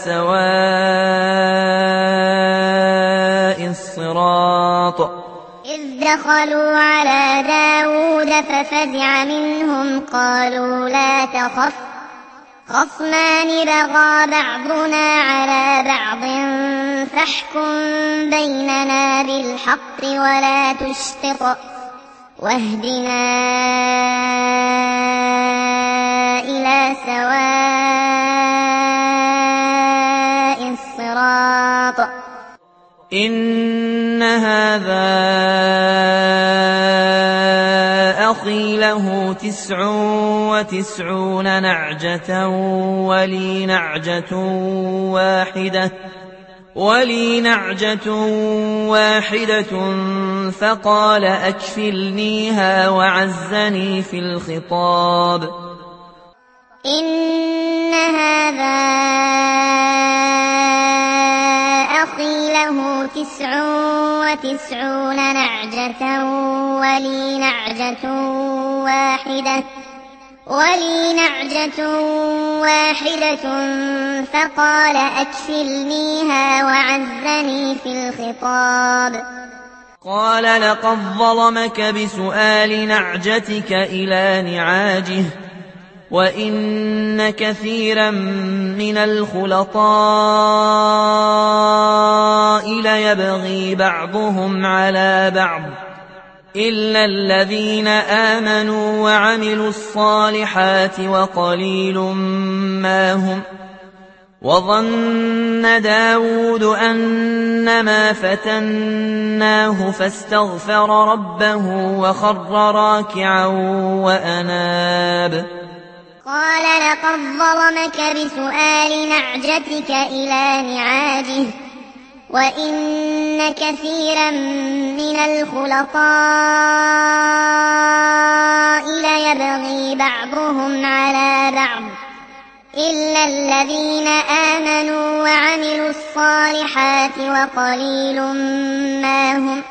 سواء الصراط إذ دخلوا على داود ففزع منهم قالوا لا تخف خصمان بغى بعضنا على بعض فاحكم بيننا بالحق ولا تشطط واهدنا إلى سواء الصراط إن هذا أخي له له 99 نعجة ولي نعجة واحدة فقال أكفلنيها وعزني في الخطاب. إن هذا أخي له 99 نعجة ولي نعجة واحدة فقال أكفلنيها وعزني في الخطاب. قال لقد ظلمك بسؤال نعجتك إلى نعاجه وإن كثيرا من الخلطاء ليبغي بعضهم على بعض إلا الذين آمنوا وعملوا الصالحات وقليل ما هم. وظن داود أنما فتناه فاستغفر ربه وخر راكعا وأناب. قال لقد ظلمك بسؤال نعجتك إلى نعاجه وإن كثيرا من الخلطاء ليبغي بعضهم على بعض إلا الذين آمنوا وعملوا الصالحات وقليل ما هم.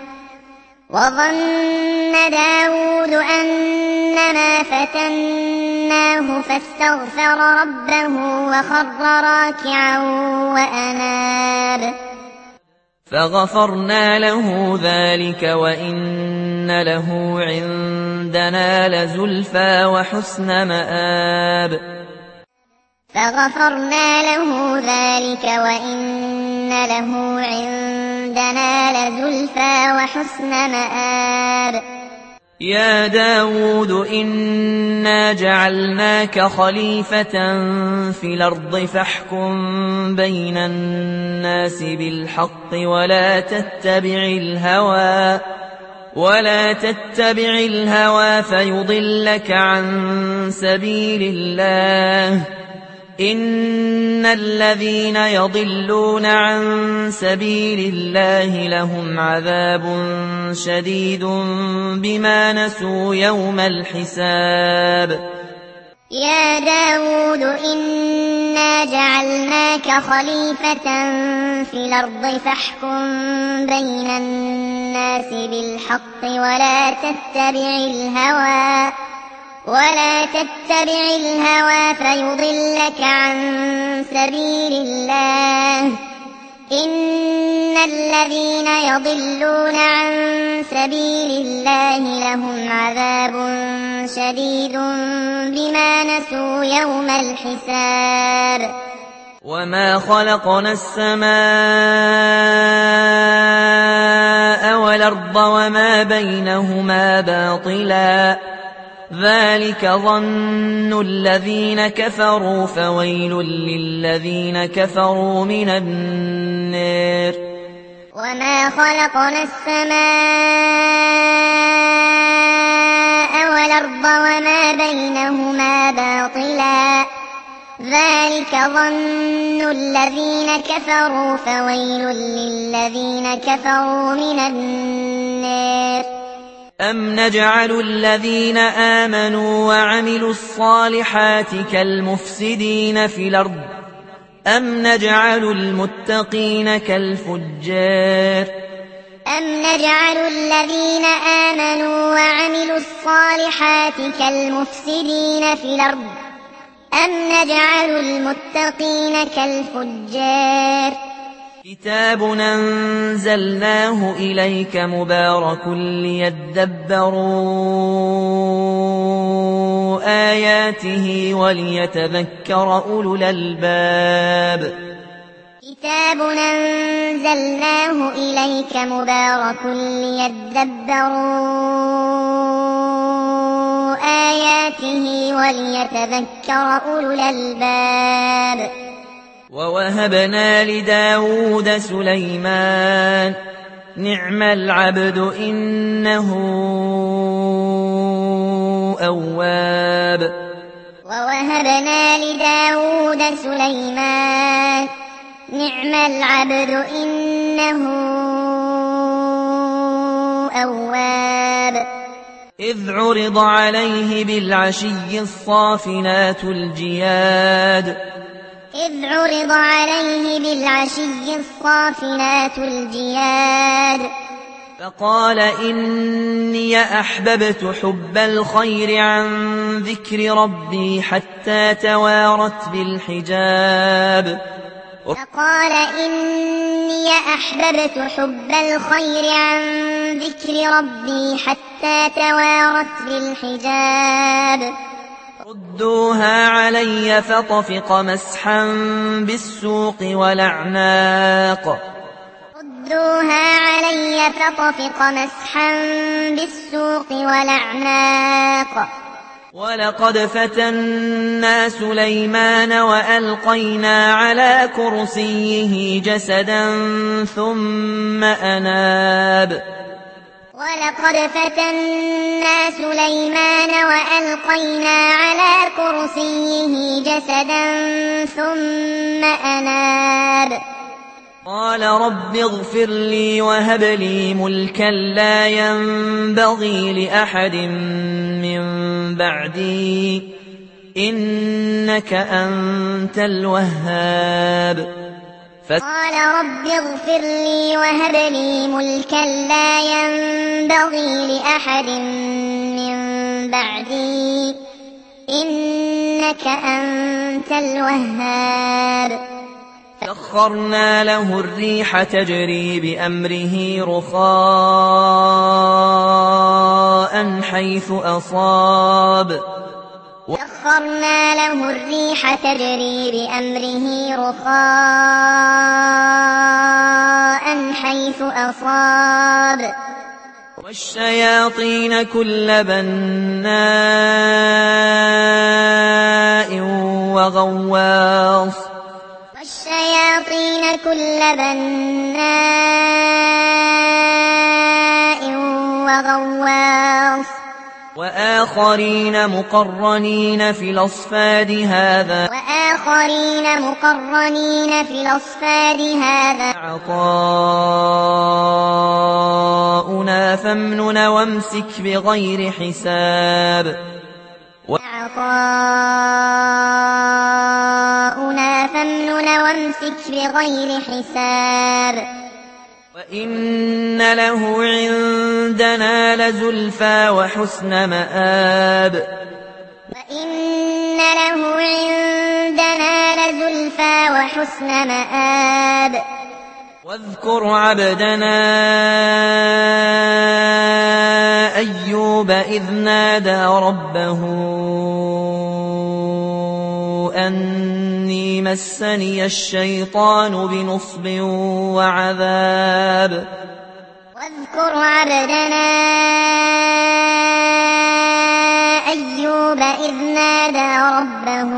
وظن داود أنما فتناه فاستغفر ربه وخر راكعا وأناب. فغفرنا له ذلك وإن له عندنا لزلفى وحسن مآب. فغفرنا له ذلك وإن له عندنا لزلفى وحسن مآب. يا داود إنا جعلناك خليفة في الأرض فاحكم بين الناس بالحق ولا تتبع الهوى فيضلك عن سبيل الله. إن الذين يضلون عن سبيل الله لهم عذاب شديد بما نسوا يوم الحساب. يا داود إنا جعلناك خليفة في الأرض فاحكم بين الناس بالحق ولا تتبع الهوى فيضلك عن سبيل الله. إن الذين يضلون عن سبيل الله لهم عذاب شديد بما نسوا يوم الحساب. وما خلقنا السماء والأرض وما بينهما باطلا ذلك ظن الذين كفروا فويل للذين كفروا من النار. وما خلقنا السماء والأرض وما بينهما باطلا ذلك ظن الذين كفروا فويل للذين كفروا من النار. أم نجعل الذين آمنوا وعملوا الصالحات كالمفسدين في الأرض أم نجعل المتقين كالفجار. أم نجعل الذين آمنوا وعملوا الصالحات كالمفسدين في الأرض أم نجعل المتقين كالفجار. كتاب أنزلناه إليك مبارك ليدبروا آياته وليتذكر أولو الألباب. كتاب أنزلناه إليك مبارك ليدبروا آياته وليتذكر أولو الألباب. ووهبنا لداود سليمان نعم العبد إنه أواب. ووهبنا لداود سليمان نعم العبد إنه أواب. إذ عرض عليه بالعشي الصافنات الجياد. إذ عرض عليه بالعشي الصافنات الجياد. فقال إني أحببت حب الخير عن ذكر ربي حتى توارت بالحجاب. فقال إني أحببت حب الخير عن ذكر ربي حتى توارت بالحجاب. ردوها علي فطفق مسحا بالسوق والأعناق. ردوها علي فطفق مسحا بالسوق والأعناق. ولقد فتنا سليمان وألقينا على كرسيه جسدا ثم أناب. ولقد فتنا سليمان وألقينا على كرسيه جسدا ثم أناب. قال رب اغفر لي وهب لي ملكا لا ينبغي لأحد من بعدي إنك أنت الوهاب. قال رب اغفر لي وهب لي ملكا لا ينبغي لأحد من بعدي إنك أنت الوهاب. سخرنا له الريح تجري بأمره رخاء حيث أصاب. سخرنا له الريح تجري بأمره رخاء حيث أصاب. والشياطين كل بناء وغواص. والشياطين كل بناء وغواص. وآخرين مقرنين في الأصفاد هذا عطاؤنا فامنن وامسك بغير حساب. عطاؤنا فامنن وامسك بغير حساب. وإن له عندنا لزلفى وحسن مآب. وإن له عندنا لزلفى وحسن مآب. واذكر عبدنا أيوب إذ نادى ربه أني مسني الشيطان بنصب وعذاب. واذكر عبدنا أيوب إذ نادى ربه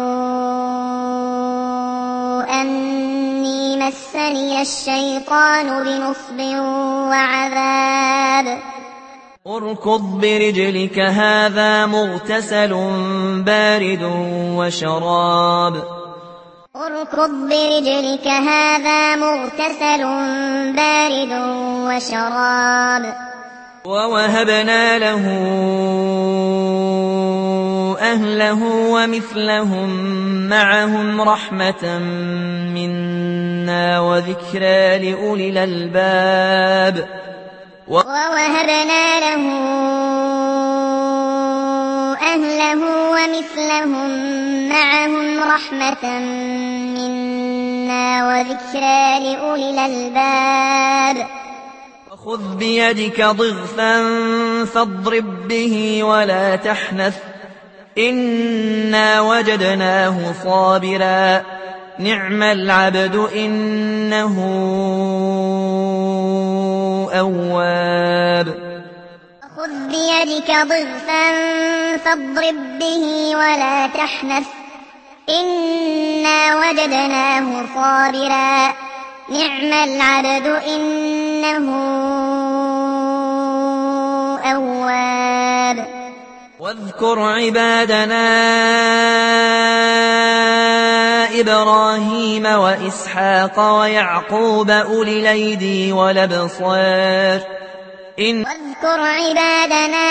أني مسني الشيطان بنصب وعذاب. اركض برجلك هذا مغتسل بارد وشراب. اركض برجلك هذا مغتسل بارد وشراب. ووهبنا له أهله ومثلهم معهم رحمة منا وذكرى لأولي الألباب. ووهبنا له أهله ومثلهم معهم رحمة منا وذكرى لأولي الألباب. وخذ بيدك ضغثا فاضرب به ولا تحنث إنا وجدناه صابرا نعم العبد إنه أواب. خذ بيدك ضغثا فاضرب به ولا تحنث إنا وجدناه صابرا نعم العبد إنه أواب. واذكر عبادنا إبراهيم وإسحاق ويعقوب أولي الأيدي والأبصار واذكر عبادنا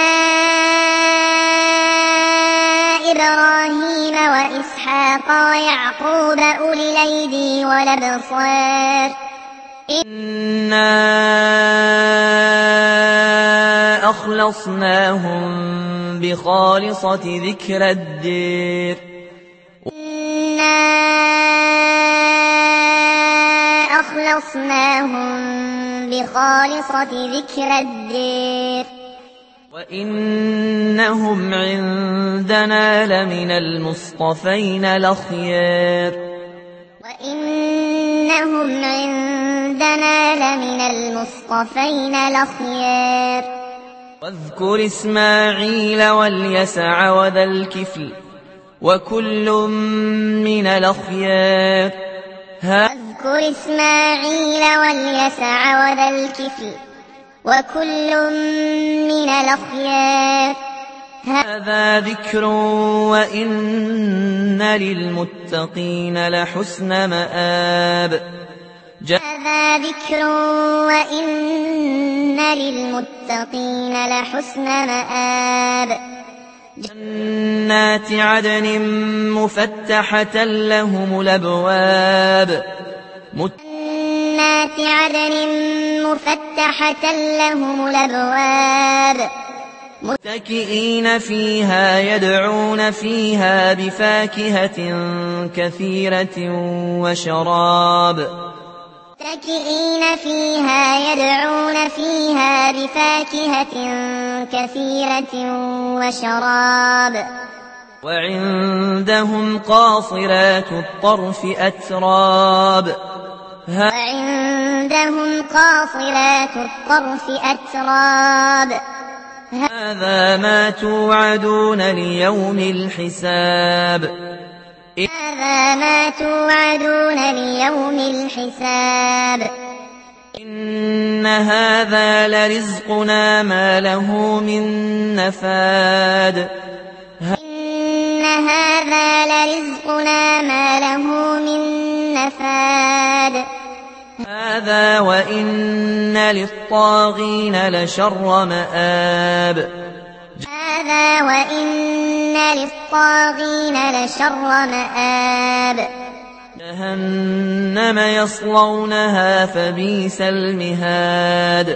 إبراهيم وإسحاق ويعقوب أولي الأيدي والأبصار إنا أخلصناهم بخالصة ذكر الدير إنا أخلصناهم بخالصة ذكر الدير وإنهم عندنا لمن المصطفين الأخيار وإنهم عندنا لمن المصطفين الأخيار واذكر إسماعيل واليسع وذا الكفل وكل من الأخيار واذكر إسماعيل واليسع وذا الكفل وكل من الأخيار هذا ذكر وإن للمتقين لحسن مآب هذا ذكر وإن للمتقين لحسن مآب جنات عدن مفتحة لهم الأبواب جنات عدن مفتحة لهم الأبواب متكئين فيها يدعون فيها بفاكهة كثيرة وشراب متكئين فيها يدعون فيها بفاكهة كثيرة وشراب وعندهم قاصرات الطرف أتراب وعندهم قاصرات الطرف أتراب هذا ما توعدون ليوم الحساب هذا ما توعدون ليوم الحساب إن هذا لرزقنا ما له من نفاد إن هذا لرزقنا ما له من نفاد هذا وإن للطاغين لشر مآب هذا وإن للطاغين لشر مآب جهنم يصلونها فبئس المهاد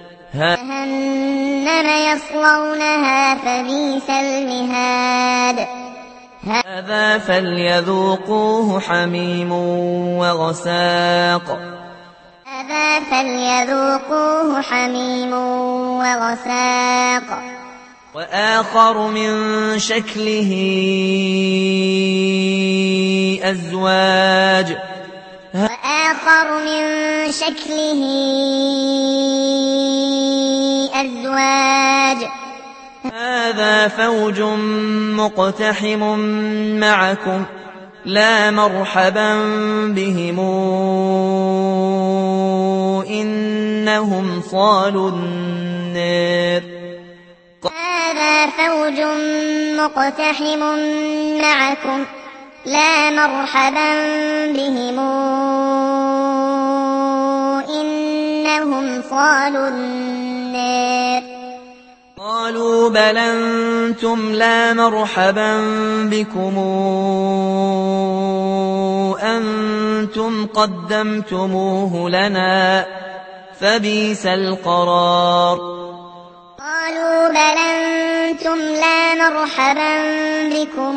جهنم يصلونها فبئس المهاد هذا فليذوقوه حميم وغساق هذا فليذوقوه حميم وغساق وآخر من شكله أزواج وآخر من شكله أزواج هذا فوج مقتحم معكم لا مرحبا بهم إنهم صالوا النار هذا فوج مقتحم معكم لا مرحبا بهم إنهم صالوا النار قالوا بل أنتم لا مرحبا بكم أنتم قدمتموه لنا فبئس القرار قالوا بل أنتم لا مرحبا بكم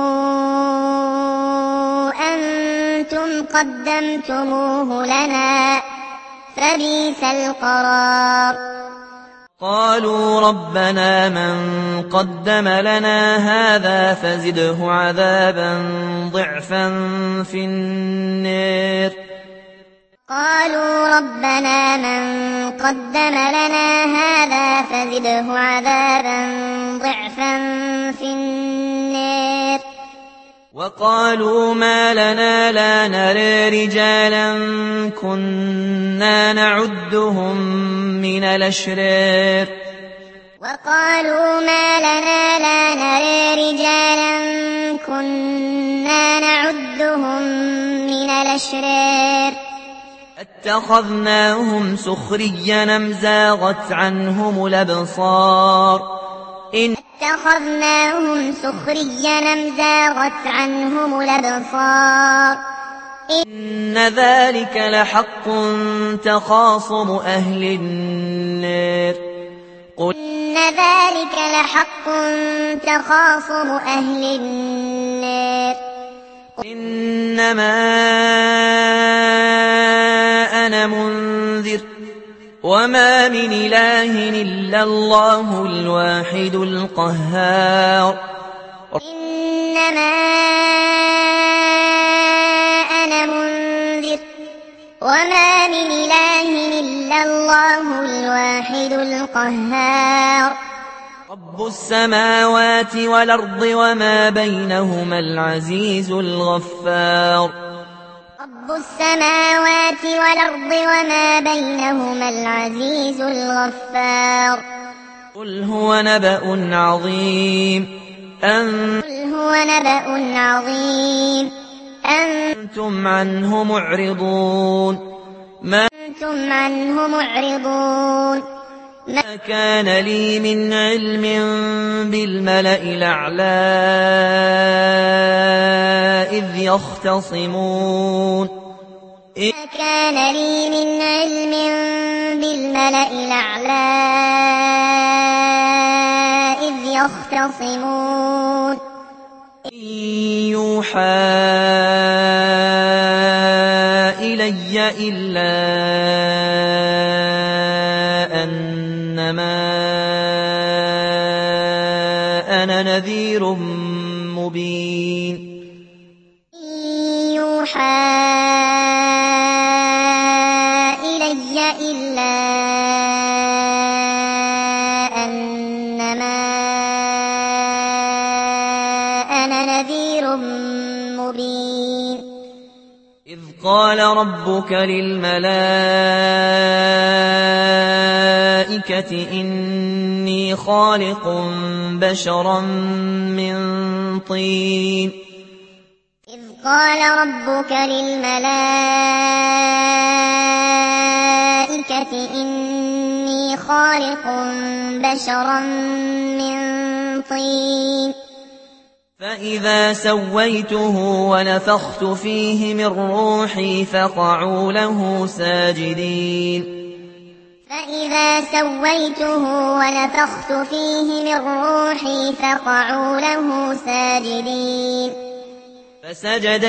أنتم قدمتموه لنا فبئس القرار قالوا ربنا من قدم لنا هذا فزده عذابا ضعفا في النار قالوا ربنا من قدم لنا هذا فزده عذابا ضعفا في النار وقالوا ما لنا لا نرى رجالا كنا نعدهم من الأشرار وقالوا ما لنا لا نرى رجالا كنا نعدهم من الأشرار اتخذناهم سخريا أم زاغت عنهم الأبصار اتخذناهم سخريا أم زاغت عنهم الأبصار إن ذلك لحق تخاصم أهل النار إن ذلك لحق تخاصم أهل النار إنما أنا منذر وما من إله إلا الله الواحد القهار إنما أنا منذر وما من إله إلا الله الواحد القهار رب السماوات والأرض وما بينهما العزيز الغفار رب السماوات والأرض وما بينهما العزيز الغفار قل هو نبأ عظيم أنتم عنه معرضون ما كان لي من علم بالملأ الأعلى إذ يختصمون ما كان لي من علم بالملأ الأعلى إذ يختصمون إن يوحى إلي إلا أنما أنا نذير مبين إن يوحى إلي إلا أنما أنا نذير مبين إذ قال ربك للملائكة إني خالق بشرا من طين إذ قال ربك للملائكة إني خالق بشرا من طين فإذا سويته ونفخت فيه من روحي فقعوا له ساجدين فإذا سويته ونفخت فيه من روحي فقعوا له ساجدين فسجد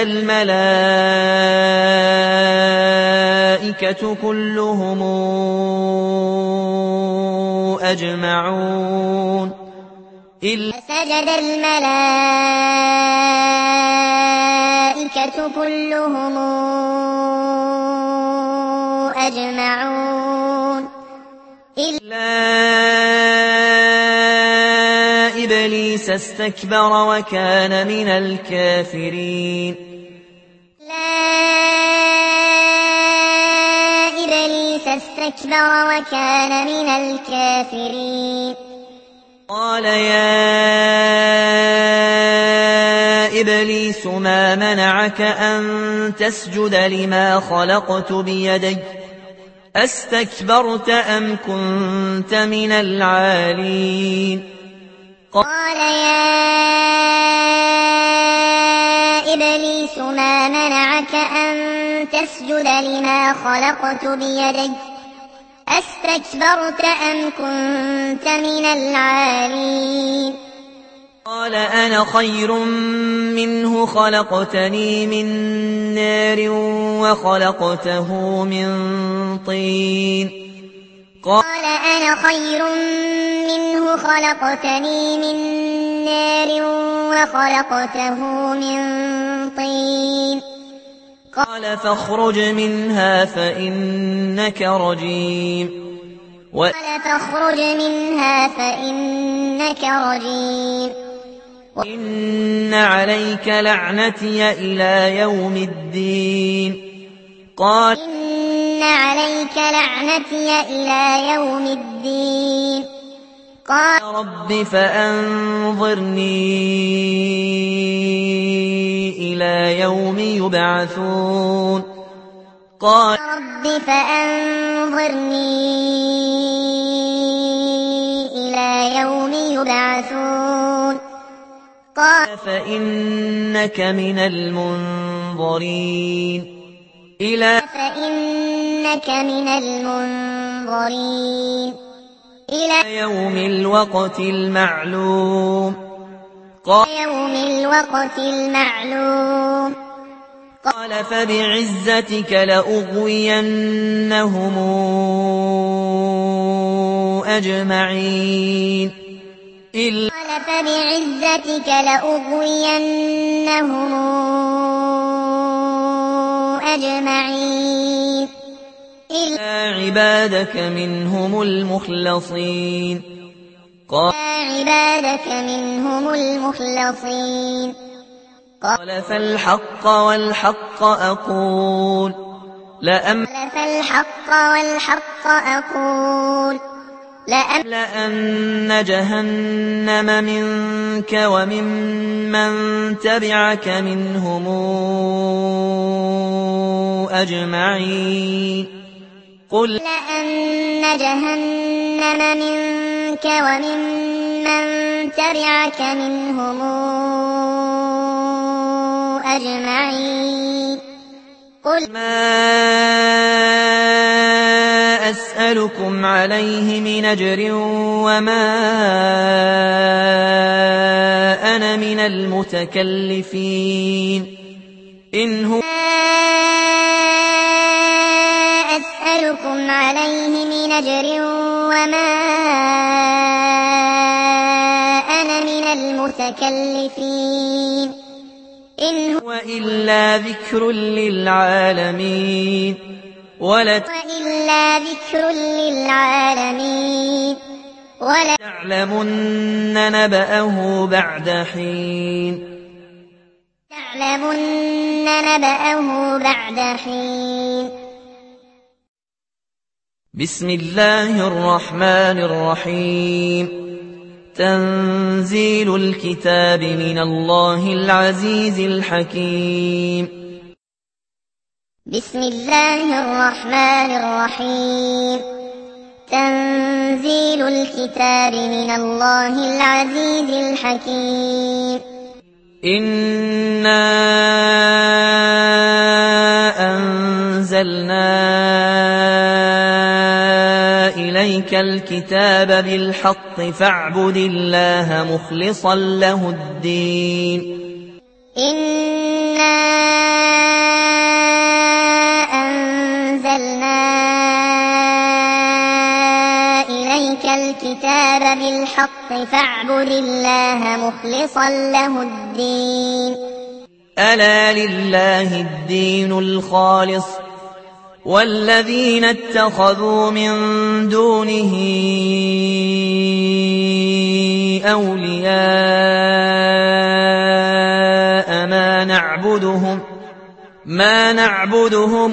الملائكة كلهم أجمعون فسجد الملائكة كلهم أجمعون إلا إبليس استكبر وكان من الكافرين إبليس استكبر وكان من الكافرين قال يا إبليس ما منعك أن تسجد لما خلقت بيدي أستكبرت أم كنت من العالين قال يا إبليس ما منعك أن تسجد لما خلقت بيدي أستكبرت أم كنت من العالين قال أنا خير منه خلقتني من نار وخلقته من طين قال أنا خير منه خلقتني من نار وخلقته من طين قال فاخرج منها فإنك رجيم وإن عليك لعنتي إلى يوم الدين قال قال رب فأنظرني إلى يوم يبعثون قال رب فأنظرني إلى يوم يبعثون قال فإنك من المنظرين إلى يوم الوقت المعلوم قال فبعزتك لأغوينهم أجمعين إلا عبادك منهم المخلصين قال فالحق والحق أقول لأن جهنم منك وممن تبعك منهم أجمعين قل لأن جهنم منك وممن تبعك منهم أجمعين قل ما أسألكم عليه من أجر وما أنا من المتكلفين إن هو أسألكم عليه من أجر وما أنا من المتكلفين إن هو إلا ذكر للعالمين ولتعلمن نبأه بعد حين بسم الله الرحمن الرحيم تنزيل الكتاب من الله العزيز الحكيم بسم الله الرحمن الرحيم تنزيل الكتاب من الله العزيز الحكيم إنا أنزلنا إليك الكتاب بالحق فاعبد الله مخلصا له الدين إنا أنزلنا إليك الكتاب بالحق فاعبد الله مخلصا له الدين ألا لله الدين الخالص والذين اتخذوا من دونه أولياء ما نعبدهم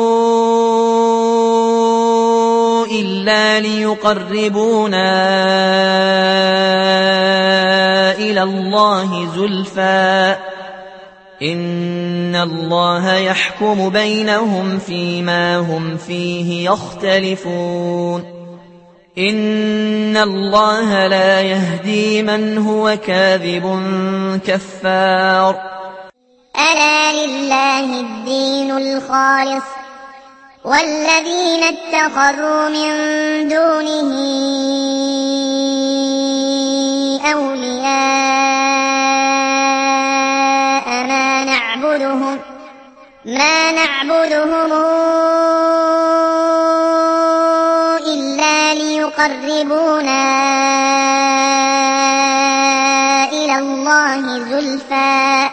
إلا ليقربونا إلى الله زلفى إن الله يحكم بينهم فيما هم فيه يختلفون إن الله لا يهدي من هو كاذب كفار ألا لله الدين الخالص والذين اتخذوا من دونه أولياء ما نعبدهم إلا ليقربونا إلى الله زلفى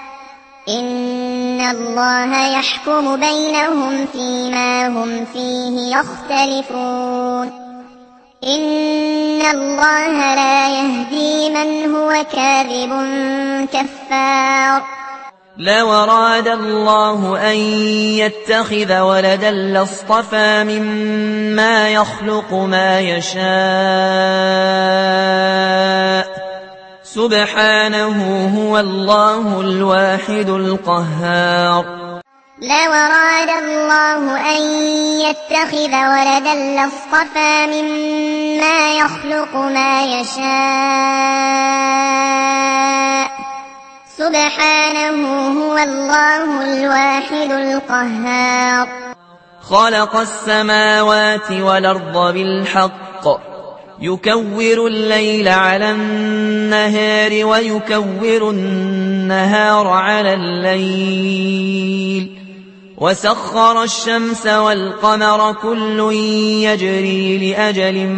إن الله يحكم بينهم فيما هم فيه يختلفون إن الله لا يهدي من هو كاذب كفار لو أراد الله أن يتخذ ولدا لاصطفى مما يخلق ما يشاء سبحانه هو الله الواحد القهار. لو أراد الله أن يتخذ ولدا لاصطفى مما يخلق ما يشاء سبحانه هو الله الواحد القهار. خلق السماوات والأرض بالحق يكور الليل على النهار ويكور النهار على الليل وسخر الشمس والقمر كل يجري لأجل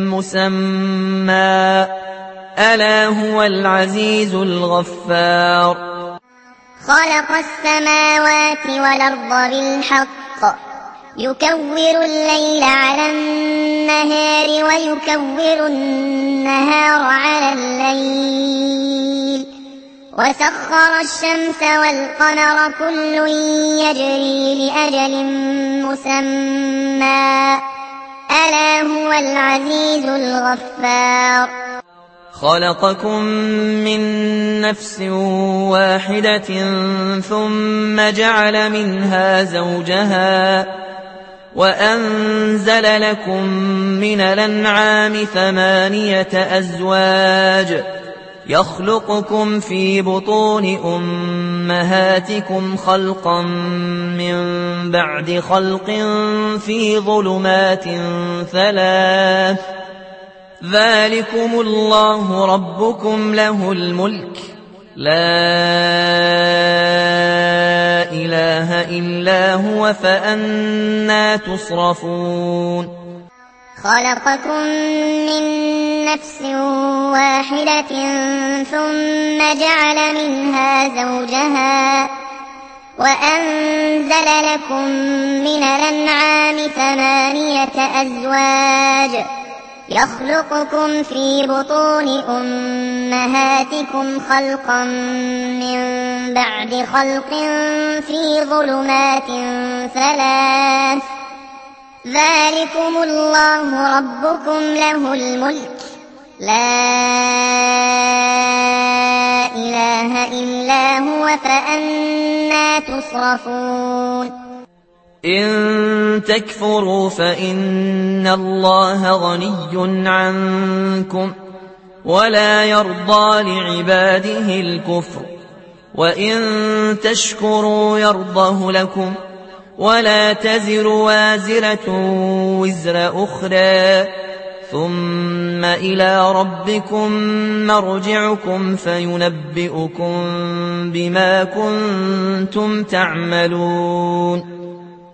مسمى ألا هو العزيز الغفار. خلق السماوات والأرض بالحق يكور الليل على النهار ويكور النهار على الليل وسخر الشمس والقمر كل يجري لأجل مسمى ألا هو العزيز الغفار. خلقكم من نفس واحدة ثم جعل منها زوجها وأنزل لكم من الأنعام 8 أزواج يخلقكم في بطون أمهاتكم خلقا من بعد خلق في ظلمات 3 ذلكم الله ربكم له الملك لا إله إلا هو فأنى تصرفون. خلقكم من نفس واحدة ثم جعل منها زوجها وأنزل لكم من الأنعام 8 أزواج يخلقكم في بطون أمهاتكم خلقا من بعد خلق في ظلمات 3 ذلكم الله ربكم له الملك لا إله إلا هو فأنى تصرفون. إن تكفروا فإن الله غني عنكم ولا يرضى لعباده الكفر وإن تشكروا يرضه لكم ولا تزر وازرة وزر أخرى ثم إلى ربكم مرجعكم فينبئكم بما كنتم تعملون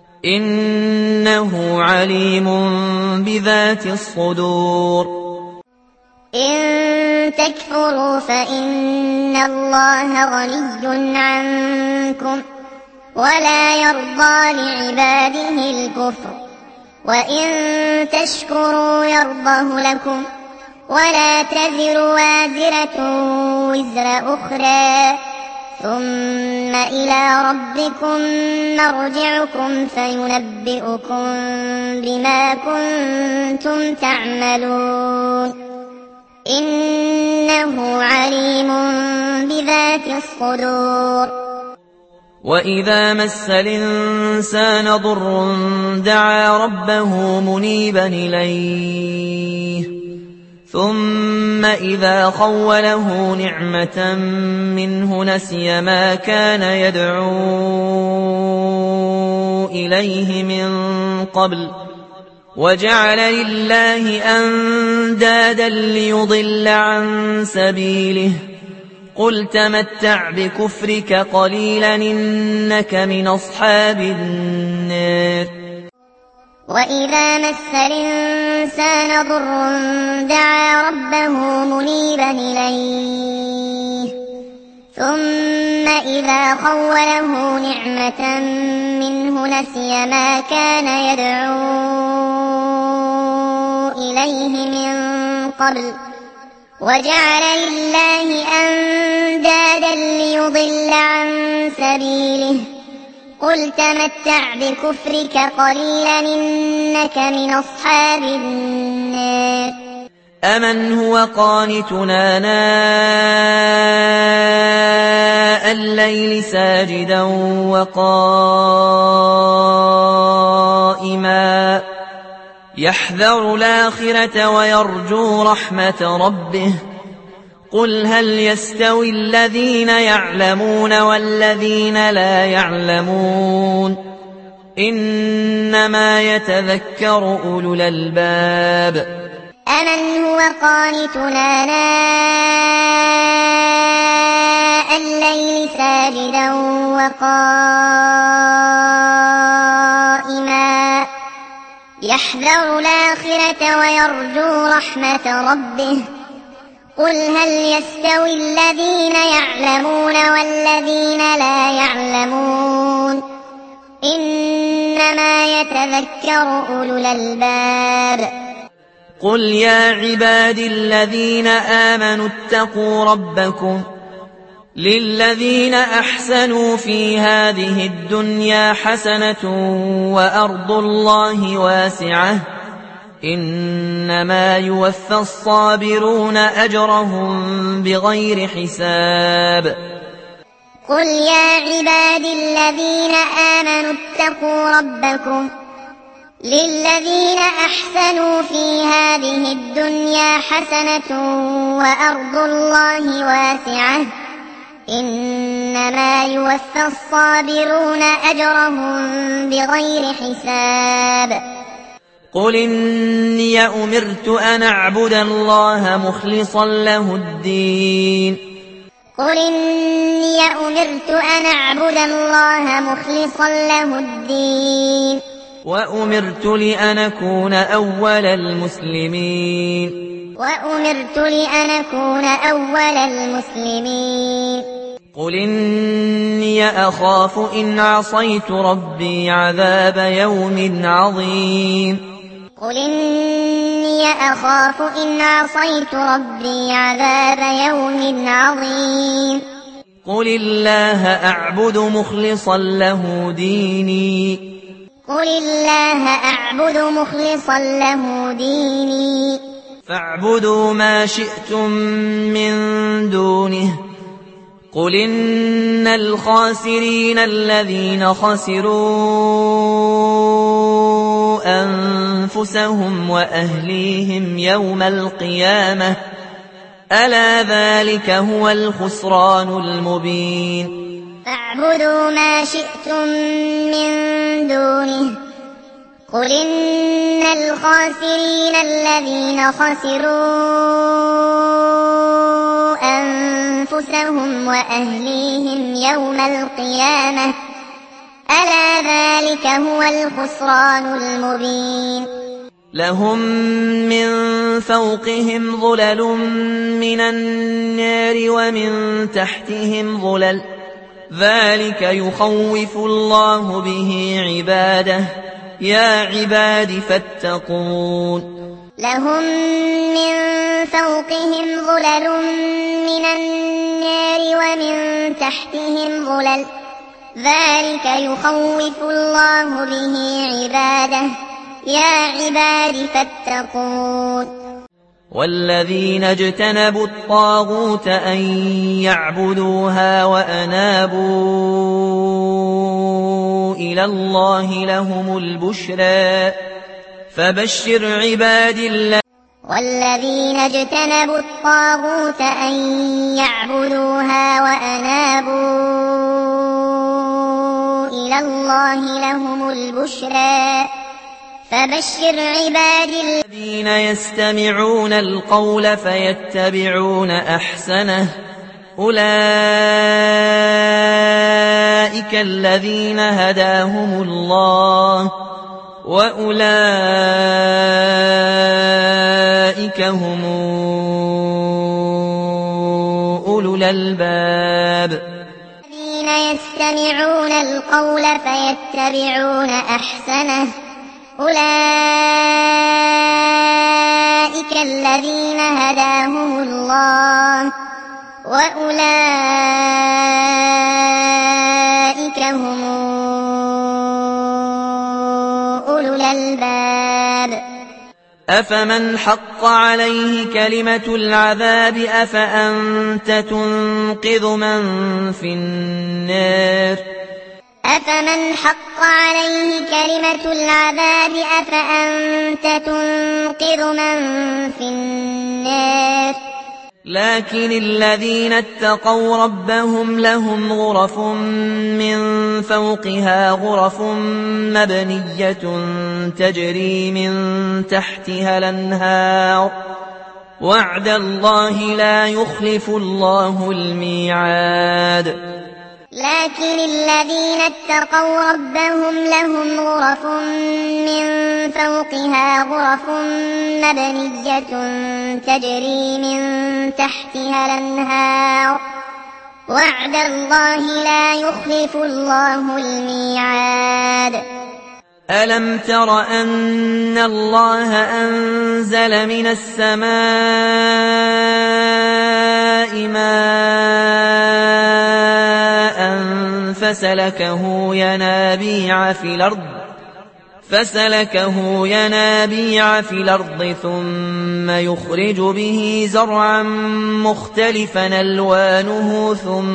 إنه عليم بذات الصدور. إن تكفروا فإن الله غني عنكم ولا يرضى لعباده الكفر وإن تشكروا يرضه لكم ولا تزر وازرة وزر أخرى ثم إلى ربكم مرجعكم فينبئكم بما كنتم تعملون إنه عليم بذات الصدور. وإذا مس الإنسان ضر دعا ربه منيبا إليه ثم إذا خوله نعمة منه نسي ما كان يدعو إليه من قبل وجعل لله أندادا ليضل عن سبيله قل تمتع بكفرك قليلا إنك من أصحاب النار. وإذا مس الإنسان ضر دعا ربه منيبا إليه ثم إذا خوله نعمة منه نسي ما كان يدعو إليه من قبل وجعل لله أندادا ليضل عن سبيله قل تمتع بكفرك قليلا إنك من أصحاب النار أمن هو قانتنا ناء الليل ساجدا وقائما يحذر الآخرة ويرجو رحمة ربه قل هل يستوي الذين يعلمون والذين لا يعلمون إنما يتذكر أولو الألباب أمن هو قانتنا ناء الليل ساجدا وقائما يحذر الآخرة ويرجو رحمة ربه قل هل يستوي الذين يعلمون والذين لا يعلمون إنما يتذكر أولو الألباب قل يا عبادي الذين آمنوا اتقوا ربكم للذين أحسنوا في هذه الدنيا حسنة وأرض الله واسعة إنما يوفى الصابرون أجرهم بغير حساب قل يا عبادي الذين آمنوا اتقوا ربكم للذين أحسنوا في هذه الدنيا حسنة وأرض الله واسعة إنما يوفى الصابرون أجرهم بغير حساب قل إني أمرت أن أعبد الله مخلصا له الدين قل إني أمرت أن أعبد الله مخلصا له الدين وأمرت لأن أكون أول المسلمين قل إني أخاف إن عصيت ربي عذاب يوم عظيم قل إني أخاف إن عصيت ربي عذاب يوم عظيم قل الله أعبد مخلصا له ديني قل الله أعبد مخلصا له ديني فاعبدوا ما شئتم من دونه قل إن الخاسرين الذين خسروا أنفسهم وأهليهم يوم القيامة ألا ذلك هو الخسران المبين فاعبدوا ما شئتم من دونه قل إن الخاسرين الذين خسروا أنفسهم وأهليهم يوم القيامة ألا ذلك هو الخسران المبين لهم من فوقهم ظلل من النار ومن تحتهم ظلل ذلك يخوف الله به عباده يا عباد فاتقون لهم من فوقهم ظلل من النار ومن تحتهم ظلل ذلك يخوف الله به عباده يا عباد فاتقون والذين اجتنبوا الطاغوت أن يعبدوها وأنابوا إلى الله لهم البشرى فبشر عباد الله والذين اجتنبوا الطاغوت أن يعبدوها وأنابوا إلى الله لهم البشرى فبشر عباد الذين يستمعون القول فيتبعون أحسنه أولئك الذين هداهم الله وأولئك هم أولو الألباب الذين يستمعون القول فيتبعون أحسنه أولئك الذين هداهم الله وأولئك هم أولو الألباب أفمن حق عليه كلمة العذاب أفأنت تنقذ من في النار أفمن حق عليه كلمة العذاب أفأنت تنقذ من في النار لكن الذين اتقوا ربهم لهم غرف من فوقها غرف مبنية تجري من تحتها الأنهار وعد الله لا يخلف الله الميعاد لكن الذين اتقوا ربهم لهم غرف من فوقها غرف مبنية تجري من تحتها الأنهار وعد الله لا يخلف الله الميعاد ألم تر أن الله أنزل من السماء ماء فسلكه ينابيع في الأرض ثم يخرج به زرعا مختلفا ألوانه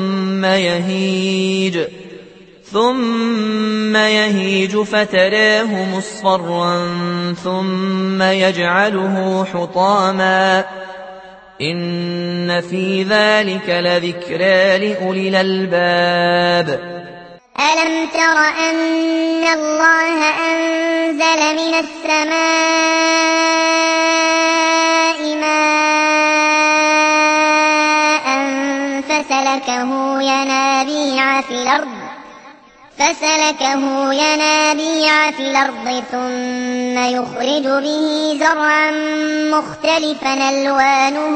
ثم يهيج فتراه مصفرا ثم يجعله حطاما إن في ذلك لذكرى لأولي الألباب ألم تر أن الله أنزل من السماء ماء فسلكه ينابيع في الأرض ثم يخرج به زرعا مختلفا ألوانه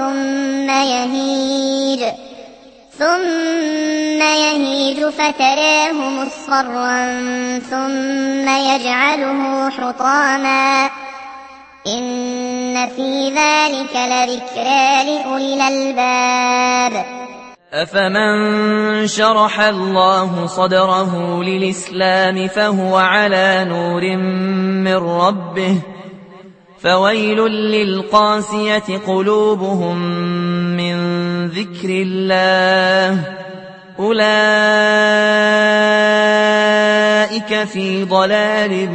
ثم يهيج فتراه مصفرا ثم يجعله حطاما إن في ذلك لذكرى لأولي الألباب أفمن شرح الله صدره للإسلام فهو على نور من ربه فويل للقاسية قلوبهم من ذكر الله أولئك في ضلال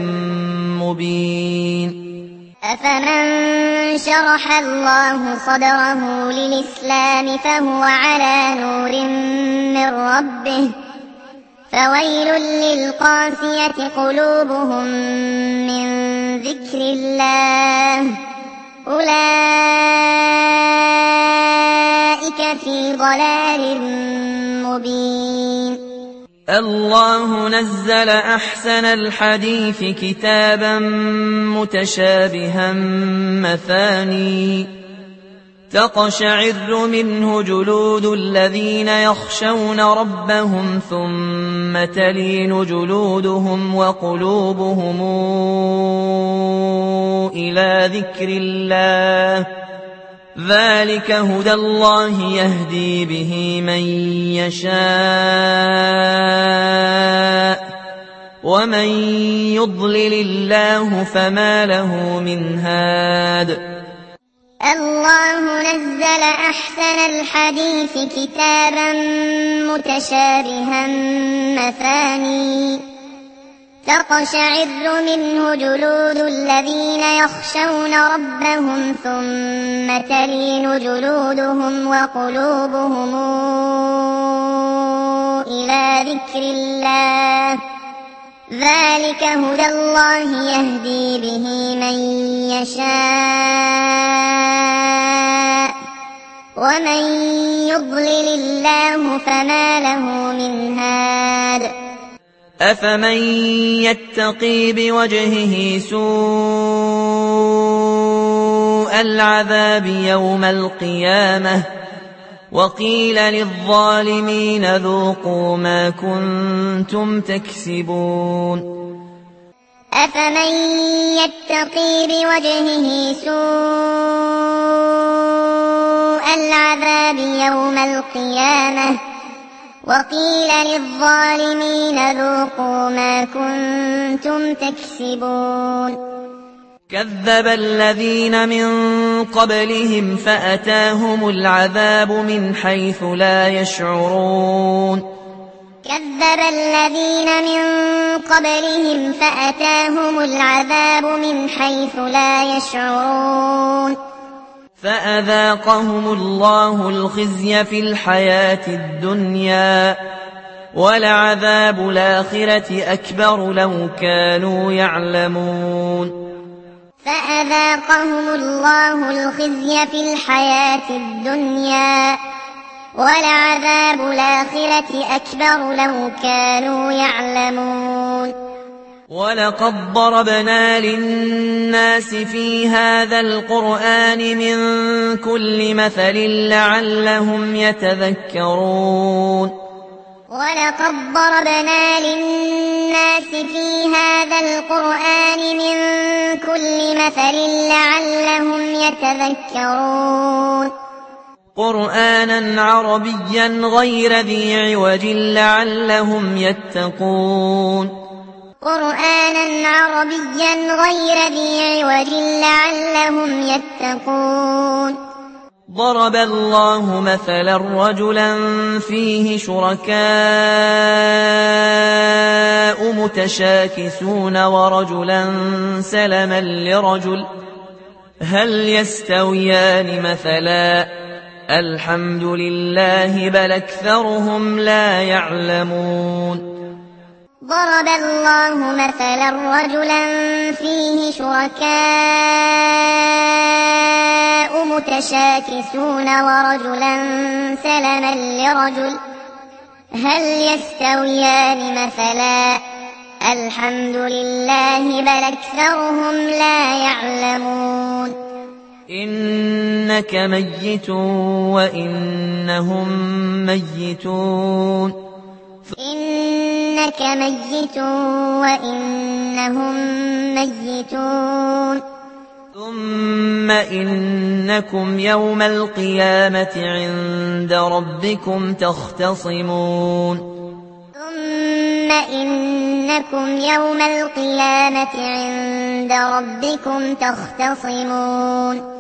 مبين أفمن شرح الله صدره للإسلام فهو على نور من ربه فويل للقاسية قلوبهم من ذكر الله أولئك في ضلال مبين الله نزل أحسن الحديث كتابا متشابها مثاني تقشعر منه جلود الذين يخشون ربهم ثم تلين جلودهم وقلوبهم إلى ذكر الله ذلك هدى الله يهدي به من يشاء ومن يضلل الله فما له من هاد الله نزل أحسن الحديث كتابا متشابها مثاني تقشعر منه جلود الذين يخشون ربهم ثم تلين جلودهم وقلوبهم إلى ذكر الله ذلك هدى الله يهدي به من يشاء ومن يضلل الله فما له من هاد أفمن يتقي بوجهه سوء العذاب يوم القيامة وقيل للظالمين ذوقوا ما كنتم تكسبون أفمن يتقي بوجهه سوء العذاب يوم القيامة وقيل للظالمين ذوقوا ما كنتم تكسبون. كذب الذين من قبلهم فأتاهم العذاب من حيث لا يشعرون. كذب الذين من قبلهم فأتاهم العذاب من حيث لا يشعرون. فأذاقهم الله الخزي في الحياة الدنيا ولعذاب الآخرة أكبر لو كانوا يعلمون. فأذاقهم الله الخزي في الحياة الدنيا ولعذاب الآخرة أكبر لو كانوا يعلمون. ولقد ضربنا للناس في هذا القرآن من كل مثل لعلهم يتذكرون. ولقد ضربنا للناس في هذا القرآن من كل مثل لعلهم يتذكرون. قرآنا عربيا غير ذي عوج لعلهم يتقون. قرآنا عربيا غير ذي عوج لعلهم يتقون. ضرب الله مثلا رجلا فيه شركاء متشاكسون ورجلا سلما لرجل هل يستويان مثلا الحمد لله بل أكثرهم لا يعلمون. ضرب الله مثلا رجلا فيه شركاء متشاكسون ورجلا سلما لرجل هل يستويان مثلا الحمد لله بل أكثرهم لا يعلمون. إنك ميت وإنهم ميتون. إنك ميت وإنهم ميتون. ثم إنكم يوم القيامة عند ربكم تختصمون. ثم إنكم يوم القيامة عند ربكم تختصمون.